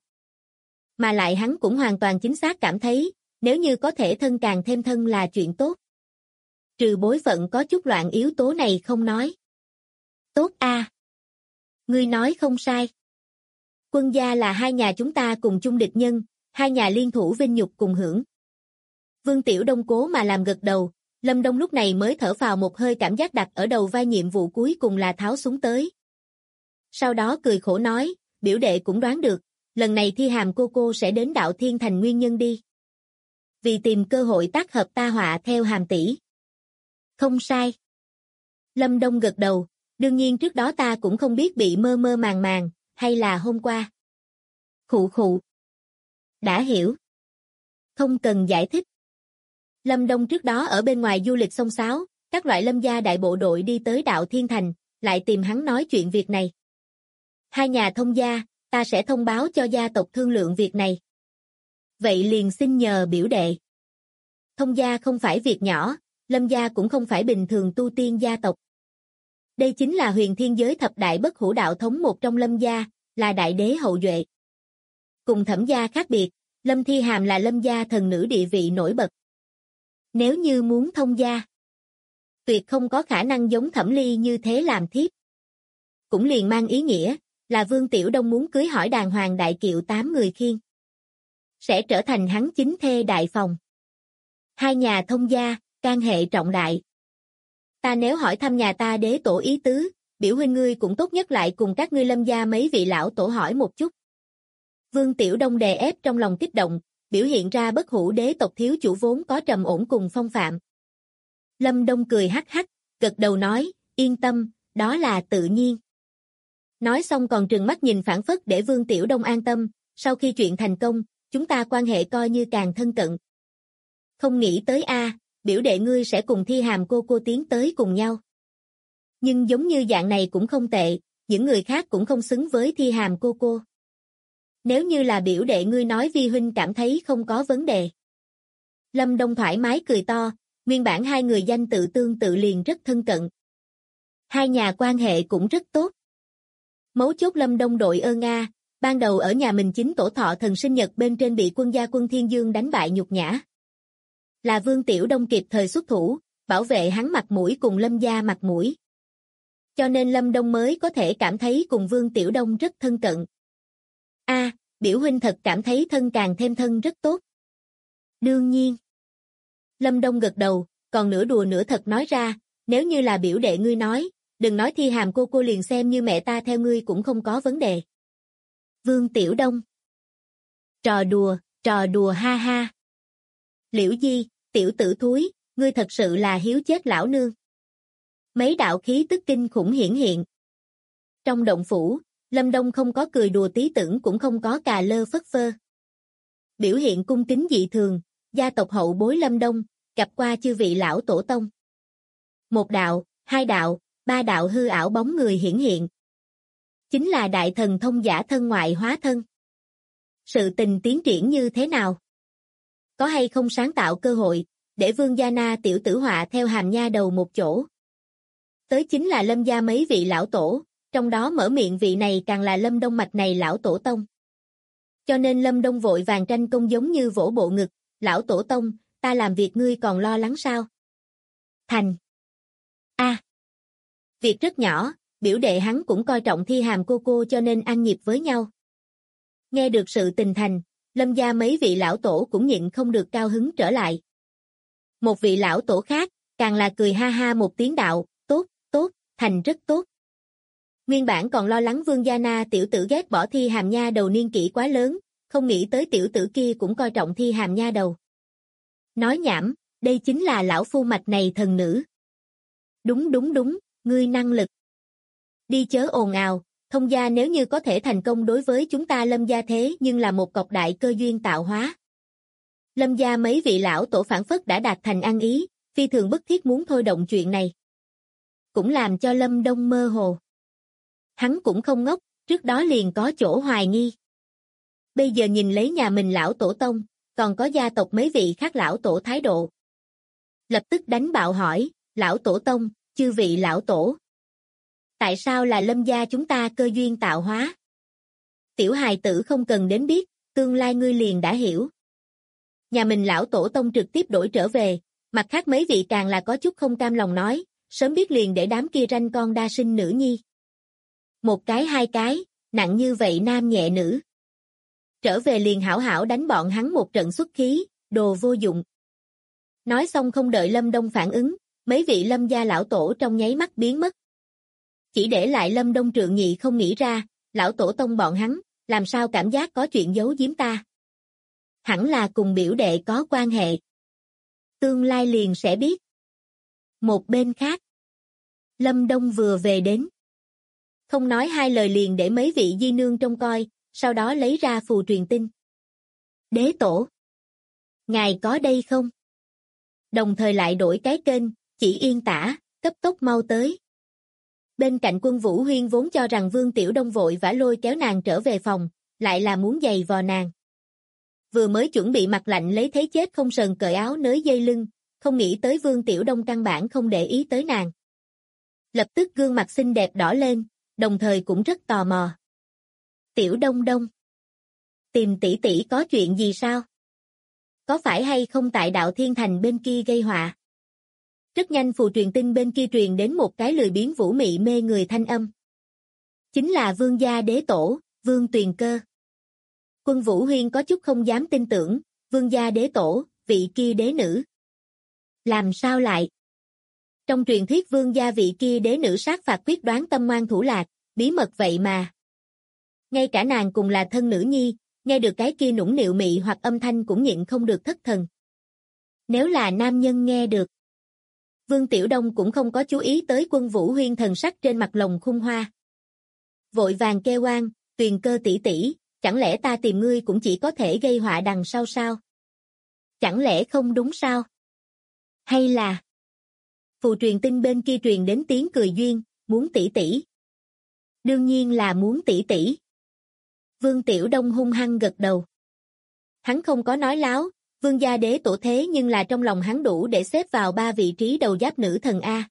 Speaker 2: Mà lại hắn cũng hoàn toàn chính xác cảm thấy, nếu như có thể thân càng thêm thân là chuyện tốt. Trừ bối phận có chút loạn yếu tố này không nói. Tốt a. Ngươi nói không sai. Quân gia là hai nhà chúng ta cùng chung địch nhân, hai nhà liên thủ vinh nhục cùng hưởng. Vương Tiểu Đông cố mà làm gật đầu, Lâm Đông lúc này mới thở phào một hơi, cảm giác đặt ở đầu vai nhiệm vụ cuối cùng là tháo súng tới. Sau đó cười khổ nói, biểu đệ cũng đoán được, lần này Thi Hàm cô sẽ đến Đạo Thiên Thành nguyên nhân đi. Vì tìm cơ hội tác hợp ta họa theo Hàm tỷ. Không sai. Lâm Đông gật đầu, đương nhiên trước đó ta cũng không biết bị mơ mơ màng màng, hay là hôm qua. Khụ khụ. Đã hiểu. Không cần giải thích. Lâm Đông trước đó ở bên ngoài du lịch xông xáo, các loại Lâm gia đại bộ đội đi tới Đạo Thiên Thành, lại tìm hắn nói chuyện việc này. Hai nhà thông gia, ta sẽ thông báo cho gia tộc thương lượng việc này. Vậy liền xin nhờ biểu đệ. Thông gia không phải việc nhỏ, Lâm gia cũng không phải bình thường tu tiên gia tộc. Đây chính là huyền thiên giới thập đại bất hủ đạo thống một trong Lâm gia, là đại đế hậu duệ. Cùng Thẩm gia khác biệt, Lâm Thi Hàm là Lâm gia thần nữ địa vị nổi bật. Nếu như muốn thông gia, tuyệt không có khả năng giống Thẩm Ly như thế làm thiếp. Cũng liền mang ý nghĩa, là Vương Tiểu Đông muốn cưới hỏi đàng hoàng đại kiệu 8 người khiêng. Sẽ trở thành hắn chính thê đại phòng. Hai nhà thông gia, can hệ trọng đại. Ta nếu hỏi thăm nhà ta đế tổ ý tứ, biểu huynh ngươi cũng tốt nhất lại cùng các ngươi Lâm gia mấy vị lão tổ hỏi một chút. Vương Tiểu Đông đè ép trong lòng kích động, biểu hiện ra bất hủ đế tộc thiếu chủ vốn có trầm ổn cùng phong phạm. Lâm Đông cười hắc hắc, gật đầu nói, yên tâm, đó là tự nhiên. Nói xong còn trừng mắt nhìn phảng phất để Vương Tiểu Đông an tâm, sau khi chuyện thành công, chúng ta quan hệ coi như càng thân cận. Không nghĩ tới biểu đệ ngươi sẽ cùng Thi Hàm cô tiến tới cùng nhau. Nhưng giống như dạng này cũng không tệ, những người khác cũng không xứng với Thi Hàm cô. Nếu như là biểu đệ ngươi nói vi huynh cảm thấy không có vấn đề. Lâm Đông thoải mái cười to, nguyên bản hai người danh tự tương tự liền rất thân cận. Hai nhà quan hệ cũng rất tốt. Mấu chốt Lâm Đông đội ơn Nga, ban đầu ở nhà mình chính tổ thọ thần sinh nhật bên trên bị quân gia quân Thiên Dương đánh bại nhục nhã. Là Vương Tiểu Đông kịp thời xuất thủ, bảo vệ hắn mặt mũi cùng Lâm gia mặt mũi. Cho nên Lâm Đông mới có thể cảm thấy cùng Vương Tiểu Đông rất thân cận. Biểu huynh thật cảm thấy thân càng thêm thân rất tốt. Đương nhiên. Lâm Đông gật đầu, còn nửa đùa nửa thật nói ra, nếu như là biểu đệ ngươi nói, đừng nói Thi Hàm cô liền xem như mẹ ta theo ngươi cũng không có vấn đề. Vương Tiểu Đông. Trò đùa ha ha. Liễu Di, tiểu tử thúi, ngươi thật sự là hiếu chết lão nương. Mấy đạo khí tức kinh khủng hiển hiện. Trong động phủ, Lâm Đông không có cười đùa tí tưởng cũng không có cà lơ phất phơ. Biểu hiện cung kính dị thường, gia tộc hậu bối Lâm Đông, gặp qua chư vị lão tổ tông. Một đạo, hai đạo, ba đạo hư ảo bóng người hiển hiện. Chính là đại thần thông giả thân ngoại hóa thân. Sự tình tiến triển như thế nào? Có hay không sáng tạo cơ hội, để Vương Gia Na tiểu tử họa theo Hàm nha đầu một chỗ? Tới chính là Lâm gia mấy vị lão tổ, trong đó mở miệng vị này càng là Lâm Đông mạch này lão tổ tông. Cho nên Lâm Đông vội vàng tranh công giống như vỗ bộ ngực, lão tổ tông, ta làm việc ngươi còn lo lắng sao? Thành. Việc rất nhỏ, biểu đệ hắn cũng coi trọng Thi Hàm cô cho nên ăn nhịp với nhau. Nghe được sự tình thành, Lâm gia mấy vị lão tổ cũng nhịn không được cao hứng trở lại. Một vị lão tổ khác, càng là cười ha ha một tiếng đạo, tốt, thành rất tốt. Nguyên bản còn lo lắng Vương Gia Na tiểu tử ghét bỏ Thi Hàm nha đầu niên kỷ quá lớn, không nghĩ tới tiểu tử kia cũng coi trọng Thi Hàm nha đầu. Nói nhảm, đây chính là lão phu mạch này thần nữ. Đúng, ngươi năng lực. Đi chớ ồn ào, thông gia nếu như có thể thành công đối với chúng ta Lâm gia thế nhưng là một cọc đại cơ duyên tạo hóa. Lâm gia mấy vị lão tổ phản phất đã đạt thành ăn ý, phi thường bức thiết muốn thôi động chuyện này. Cũng làm cho Lâm Đông mơ hồ. Hắn cũng không ngốc, trước đó liền có chỗ hoài nghi. Bây giờ nhìn lấy nhà mình lão tổ tông, còn có gia tộc mấy vị khác lão tổ thái độ. Lập tức đánh bạo hỏi, lão tổ tông, chư vị lão tổ. Tại sao là Lâm gia chúng ta cơ duyên tạo hóa? Tiểu hài tử không cần đến biết, tương lai ngươi liền đã hiểu. Nhà mình lão tổ tông trực tiếp đổi trở về, mặt khác mấy vị càng là có chút không cam lòng nói, sớm biết liền để đám kia ranh con đa sinh nữ nhi. Một cái hai cái, nặng như vậy nam nhẹ nữ. Trở về liền hảo hảo đánh bọn hắn một trận xuất khí, đồ vô dụng. Nói xong không đợi Lâm Đông phản ứng, mấy vị Lâm gia lão tổ trong nháy mắt biến mất. Chỉ để lại Lâm Đông trượng nhị không nghĩ ra, lão tổ tông bọn hắn, làm sao cảm giác có chuyện giấu giếm ta. Hẳn là cùng biểu đệ có quan hệ. Tương lai liền sẽ biết. Một bên khác, Lâm Đông vừa về đến. Không nói hai lời liền để mấy vị di nương trông coi, sau đó lấy ra phù truyền tin. Đế tổ, ngài có đây không? Đồng thời lại đổi cái kênh, chỉ yên tả, cấp tốc mau tới. Bên cạnh Quân Vũ Huyên vốn cho rằng Vương Tiểu Đông vội vã lôi kéo nàng trở về phòng, lại là muốn giày vò nàng. Vừa mới chuẩn bị mặt lạnh lấy thế chết không sờn cởi áo nới dây lưng, không nghĩ tới Vương Tiểu Đông căn bản không để ý tới nàng. Lập tức gương mặt xinh đẹp đỏ lên, đồng thời cũng rất tò mò. Tiểu Đông Đông, tìm tỷ tỷ có chuyện gì sao? Có phải hay không tại Đạo Thiên Thành bên kia gây họa? Rất nhanh phù truyền tin bên kia truyền đến một cái lười biếng vũ mị mê người thanh âm. Chính là Vương gia đế tổ, Vương Tuyền Cơ. Quân Vũ Huyên có chút không dám tin tưởng, Vương gia đế tổ, vị kia đế nữ. Làm sao lại? Trong truyền thuyết vương gia vị kia đế nữ sát phạt quyết đoán tâm ngoan thủ lạc, bí mật vậy mà. Ngay cả nàng cùng là thân nữ nhi, nghe được cái kia nũng nịu mị hoặc âm thanh cũng nhịn không được thất thần. Nếu là nam nhân nghe được. Vương Tiểu Đông cũng không có chú ý tới Quân Vũ Huyên thần sắc trên mặt lồng khung hoa. Vội vàng kêu oan, Tuyền Cơ tỷ tỷ, chẳng lẽ ta tìm ngươi cũng chỉ có thể gây họa đằng sau sao? Chẳng lẽ không đúng sao? Hay là phù truyền tin bên kia truyền đến tiếng cười duyên, muốn tỷ tỷ? Đương nhiên là muốn tỷ tỷ. Vương Tiểu Đông hung hăng gật đầu. Hắn không có nói láo, vương gia đế tổ thế nhưng là trong lòng hắn đủ để xếp vào 3 vị trí đầu giáp nữ thần A.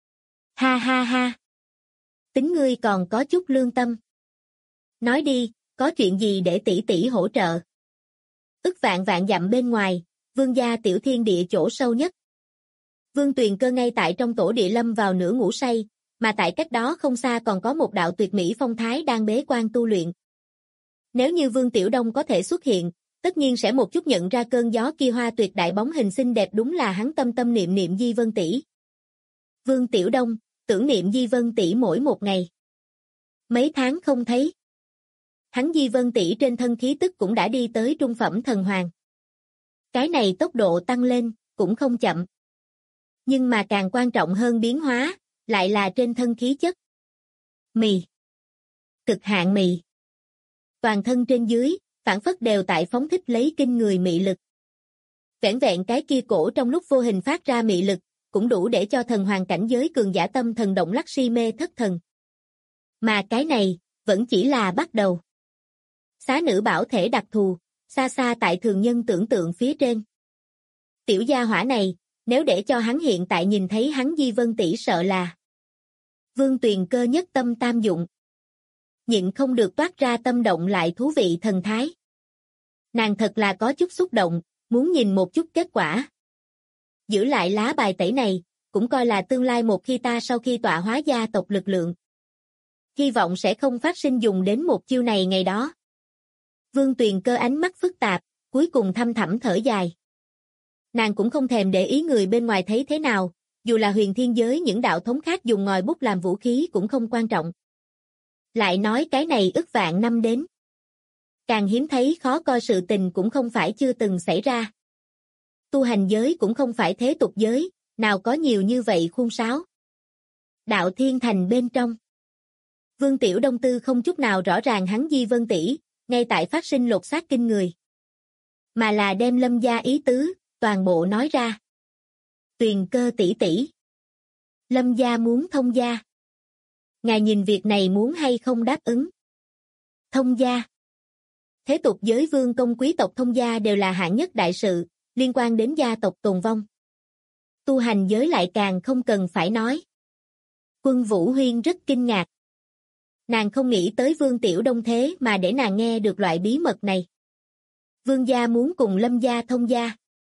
Speaker 2: Ha ha ha. Tính ngươi còn có chút lương tâm. Nói đi, có chuyện gì để tỷ tỷ hỗ trợ? Ức vạn vạn dặm bên ngoài, vương gia tiểu thiên địa chỗ sâu nhất. Vương Tuyền Cơ ngay tại trong tổ địa lâm vào nửa ngủ say, mà tại cách đó không xa còn có một đạo tuyệt mỹ phong thái đang bế quan tu luyện. Nếu như Vương Tiểu Đông có thể xuất hiện, tất nhiên sẽ một chút nhận ra cơn gió kia hoa tuyệt đại bóng hình xinh đẹp đúng là hắn tâm tâm niệm niệm Di Vân tỷ. Vương Tiểu Đông, tưởng niệm Di Vân tỷ mỗi một ngày. Mấy tháng không thấy. Hắn Di Vân tỷ trên thân khí tức cũng đã đi tới trung phẩm thần hoàng. Cái này tốc độ tăng lên, cũng không chậm. Nhưng mà càng quan trọng hơn biến hóa, lại là trên thân khí chất. Mì. Cực hạn mì. Toàn thân trên dưới, phản phất đều tại phóng thích lấy kinh người mị lực. Vẻn vẹn cái kia cổ trong lúc vô hình phát ra mị lực, cũng đủ để cho thần hoàng cảnh giới cường giả tâm thần động lắc si mê thất thần. Mà cái này, vẫn chỉ là bắt đầu. Xá nữ bảo thể đặc thù, xa xa tại thường nhân tưởng tượng phía trên. Tiểu gia hỏa này, nếu để cho hắn hiện tại nhìn thấy hắn Di Vân tỷ sợ là Vương Tuyền Cơ nhất tâm tam dụng. Nhịn không được toát ra tâm động lại thú vị thần thái. Nàng thật là có chút xúc động, muốn nhìn một chút kết quả. Giữ lại lá bài tẩy này, cũng coi là tương lai một khi ta sau khi tọa hóa gia tộc lực lượng. Hy vọng sẽ không phát sinh dùng đến một chiêu này ngày đó. Vương Tuyền Cơ ánh mắt phức tạp, cuối cùng thâm thẳm thở dài. Nàng cũng không thèm để ý người bên ngoài thấy thế nào, dù là huyền thiên giới những đạo thống khác dùng ngòi bút làm vũ khí cũng không quan trọng. Lại nói cái này ức vạn năm đến. Càng hiếm thấy khó coi sự tình cũng không phải chưa từng xảy ra. Tu hành giới cũng không phải thế tục giới, nào có nhiều như vậy khuôn sáo. Đạo thiên thành bên trong. Vương Tiểu Đông Tư không chút nào rõ ràng hắn Di Vân tỷ, ngay tại phát sinh lột xác kinh người. Mà là đem Lâm gia ý tứ, toàn bộ nói ra. Tuyền Cơ tỷ tỷ. Lâm gia muốn thông gia. Ngài nhìn việc này muốn hay không đáp ứng? Thông gia. Thế tục giới vương công quý tộc thông gia đều là hạng nhất đại sự, liên quan đến gia tộc tồn vong. Tu hành giới lại càng không cần phải nói. Quân Vũ Huyên rất kinh ngạc. Nàng không nghĩ tới Vương Tiểu Đông thế mà để nàng nghe được loại bí mật này. Vương gia muốn cùng Lâm gia thông gia.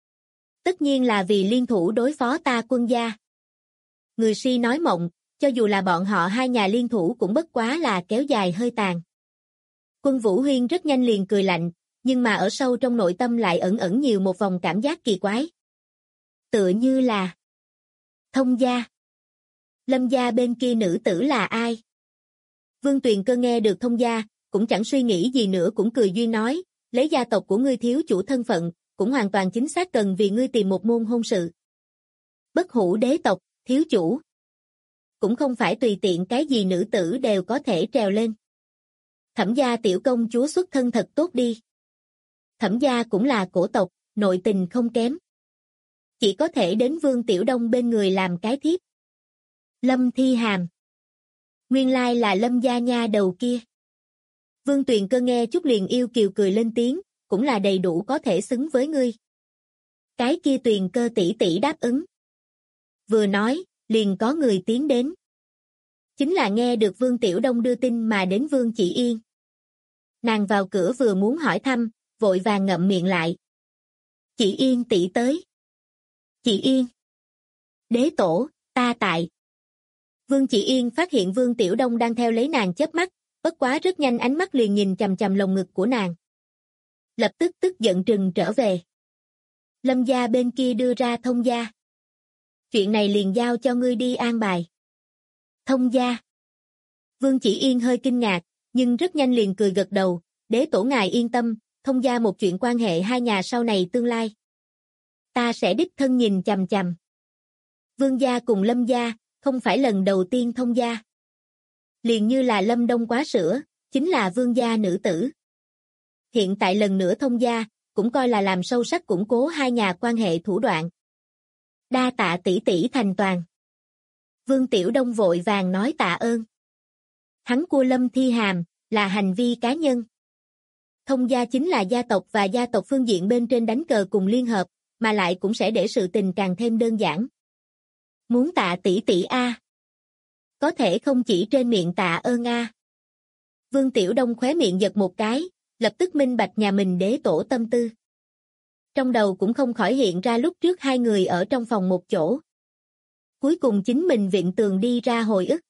Speaker 2: Tất nhiên là vì liên thủ đối phó ta Quân gia. Người si nói mộng, cho dù là bọn họ hai nhà liên thủ cũng bất quá là kéo dài hơi tàn. Quân Vũ Huyên rất nhanh liền cười lạnh, nhưng mà ở sâu trong nội tâm lại ẩn ẩn nhiều một vòng cảm giác kỳ quái. Tựa như là thông gia. Lâm gia bên kia nữ tử là ai? Vương Tuyền Cơ nghe được thông gia, cũng chẳng suy nghĩ gì nữa cũng cười duyên nói, lấy gia tộc của ngươi thiếu chủ thân phận, cũng hoàn toàn chính xác cần vì ngươi tìm một môn hôn sự. Bất hủ đế tộc, thiếu chủ. Cũng không phải tùy tiện cái gì nữ tử đều có thể trèo lên. Thẩm gia tiểu công chúa xuất thân thật tốt đi. Thẩm gia cũng là cổ tộc, nội tình không kém. Chỉ có thể đến Vương Tiểu Đông bên người làm cái thiếp. Lâm Thi Hàm. Nguyên lai là Lâm gia nha đầu kia. Vương Tuyền Cơ nghe chút liền yêu kiều cười lên tiếng, cũng là đầy đủ có thể xứng với ngươi. Cái kia Tuyền Cơ tỷ tỷ đáp ứng. Vừa nói, liền có người tiến đến. Chính là nghe được Vương Tiểu Đông đưa tin mà đến Vương Chỉ Yên. Nàng vào cửa vừa muốn hỏi thăm, vội vàng ngậm miệng lại. Chỉ Yên tỷ tới. Chỉ Yên. Đế tổ, ta tại. Vương Chỉ Yên phát hiện Vương Tiểu Đông đang theo lấy nàng chớp mắt, bất quá rất nhanh ánh mắt liền nhìn chằm chằm lồng ngực của nàng. Lập tức tức giận trừng trở về. Lâm gia bên kia đưa ra thông gia. Chuyện này liền giao cho ngươi đi an bài. Thông gia. Vương Chỉ Yên hơi kinh ngạc, nhưng rất nhanh liền cười gật đầu, đế tổ ngài yên tâm, thông gia một chuyện quan hệ hai nhà sau này tương lai. Ta sẽ đích thân nhìn chằm chằm. Vương gia cùng Lâm gia, không phải lần đầu tiên thông gia. Liền như là Lâm Đông Quá Sữa, chính là vương gia nữ tử. Hiện tại lần nữa thông gia, cũng coi là làm sâu sắc củng cố hai nhà quan hệ thủ đoạn. Đa tạ tỷ tỷ thành toàn. Vương Tiểu Đông vội vàng nói tạ ơn. Hắn cua Lâm Thi Hàm, là hành vi cá nhân. Thông gia chính là gia tộc và gia tộc phương diện bên trên đánh cờ cùng liên hợp, mà lại cũng sẽ để sự tình càng thêm đơn giản. Muốn tạ tỷ tỷ a? Có thể không chỉ trên miệng tạ ơn a? Vương Tiểu Đông khóe miệng giật một cái, lập tức minh bạch nhà mình đế tổ tâm tư. Trong đầu cũng không khỏi hiện ra lúc trước hai người ở trong phòng một chỗ. Cuối cùng chính mình vịn tường đi ra hồi ức.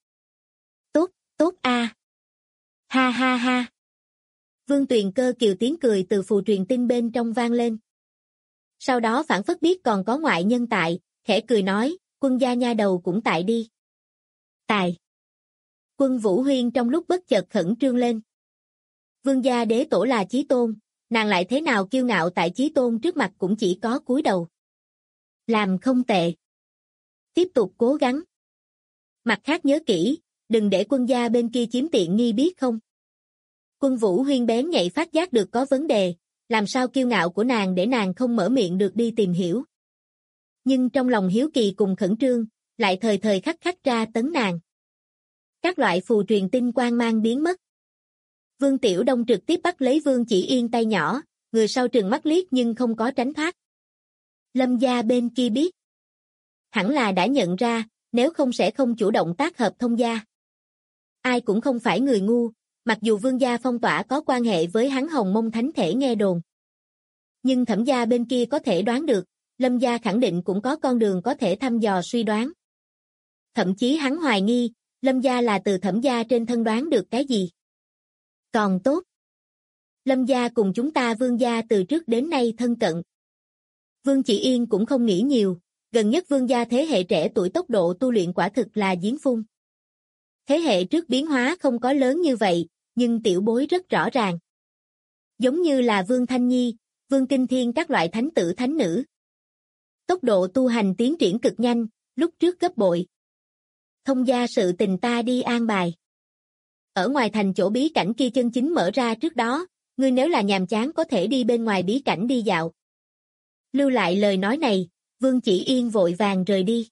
Speaker 2: Tốt a. Ha ha ha. Vương Tuyền Cơ kiều tiếng cười từ phù truyền tinh bên trong vang lên. Sau đó phản phất biết còn có ngoại nhân tại, khẽ cười nói, Quân gia nha đầu cũng tại đi. Tài. Quân Vũ Huyên trong lúc bất chợt khẩn trương lên. Vương gia đế tổ là chí tôn, nàng lại thế nào kiêu ngạo tại chí tôn trước mặt cũng chỉ có cúi đầu. Làm không tệ. Tiếp tục cố gắng. Mặt khác nhớ kỹ, đừng để quân gia bên kia chiếm tiện nghi biết không. Quân Vũ Huyên bén nhạy phát giác được có vấn đề, làm sao kiêu ngạo của nàng để nàng không mở miệng được đi tìm hiểu. Nhưng trong lòng hiếu kỳ cùng khẩn trương, lại thời thời khắc khắc tra tấn nàng. Các loại phù truyền tinh quang mang biến mất. Vương Tiểu Đông trực tiếp bắt lấy Vương Chỉ Yên tay nhỏ, người sau trừng mắt liếc nhưng không có tránh thoát. Lâm gia bên kia biết. Hẳn là đã nhận ra, nếu không sẽ không chủ động tác hợp thông gia. Ai cũng không phải người ngu, mặc dù Vương gia phong tỏa có quan hệ với hắn Hồng Mông Thánh Thể nghe đồn. Nhưng Thẩm gia bên kia có thể đoán được, Lâm gia khẳng định cũng có con đường có thể thăm dò suy đoán. Thậm chí hắn hoài nghi, Lâm gia là từ Thẩm gia trên thân đoán được cái gì. Còn tốt. Lâm gia cùng chúng ta Vương gia từ trước đến nay thân cận. Vương Chỉ Yên cũng không nghĩ nhiều, gần nhất Vương gia thế hệ trẻ tuổi tốc độ tu luyện quả thực là giếng phun. Thế hệ trước biến hóa không có lớn như vậy, nhưng tiểu bối rất rõ ràng. Giống như là Vương Thanh Nhi, Vương Kinh Thiên các loại thánh tử thánh nữ. Tốc độ tu hành tiến triển cực nhanh, lúc trước gấp bội. Thông gia sự tình ta đi an bài. Ở ngoài thành chỗ bí cảnh kia chân chính mở ra trước đó, ngươi nếu là nhàm chán có thể đi bên ngoài bí cảnh đi dạo. Lưu lại lời nói này, Vương Chỉ Yên vội vàng rời đi.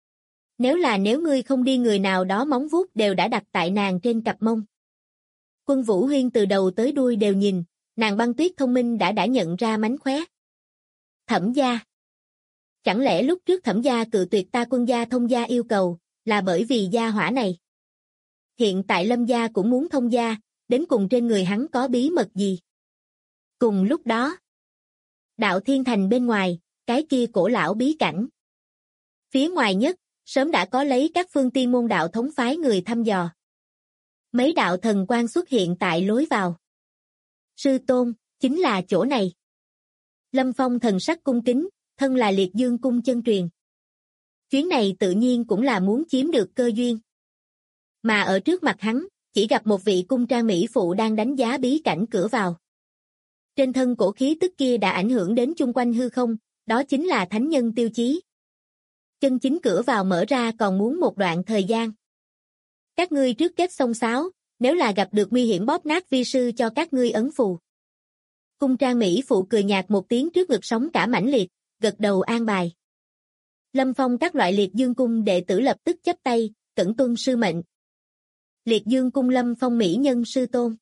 Speaker 2: Nếu ngươi không đi người nào đó móng vuốt đều đã đặt tại nàng trên cặp mông. Quân Vũ Huyên từ đầu tới đuôi đều nhìn, nàng băng tuyết thông minh đã nhận ra mánh khóe. Thẩm gia. Chẳng lẽ lúc trước Thẩm gia cự tuyệt ta Quân gia thông gia yêu cầu, là bởi vì gia hỏa này? Hiện tại Lâm gia cũng muốn thông gia, đến cùng trên người hắn có bí mật gì? Cùng lúc đó, Đạo Thiên Thành bên ngoài, cái kia cổ lão bí cảnh. Phía ngoài nhất, sớm đã có lấy các phương tiên môn đạo thống phái người thăm dò. Mấy đạo thần quang xuất hiện tại lối vào. Sư tôn, chính là chỗ này. Lâm Phong thần sắc cung kính, thân là Liệt Dương cung chân truyền. Chuyến này tự nhiên cũng là muốn chiếm được cơ duyên. Mà ở trước mặt hắn, chỉ gặp một vị cung trang mỹ phụ đang đánh giá bí cảnh cửa vào. Trên thân cổ khí tức kia đã ảnh hưởng đến chung quanh hư không, đó chính là thánh nhân tiêu chí. Chân chính cửa vào mở ra còn muốn một đoạn thời gian. Các ngươi trước kết xông xáo, nếu là gặp được nguy hiểm bóp nát vi sư cho các ngươi ấn phù. Cung trang mỹ phụ cười nhạt một tiếng trước ngực sóng cả mãnh liệt, gật đầu an bài. Lâm Phong các loại Liệt Dương cung đệ tử lập tức chắp tay, cẩn tuân sư mệnh. Liệt Dương cung Lâm Phong mỹ nhân sư tôn.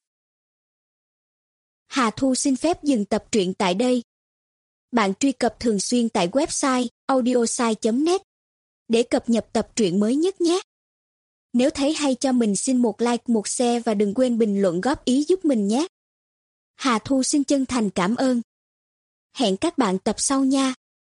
Speaker 3: Hà Thu xin phép dừng tập truyện tại đây. Bạn truy cập thường xuyên tại website audiosai.net để cập nhật tập truyện mới nhất nhé. Nếu thấy hay cho mình xin một like, một share và đừng quên bình luận góp ý giúp mình nhé. Hà Thu xin chân thành cảm ơn. Hẹn các bạn tập sau nha.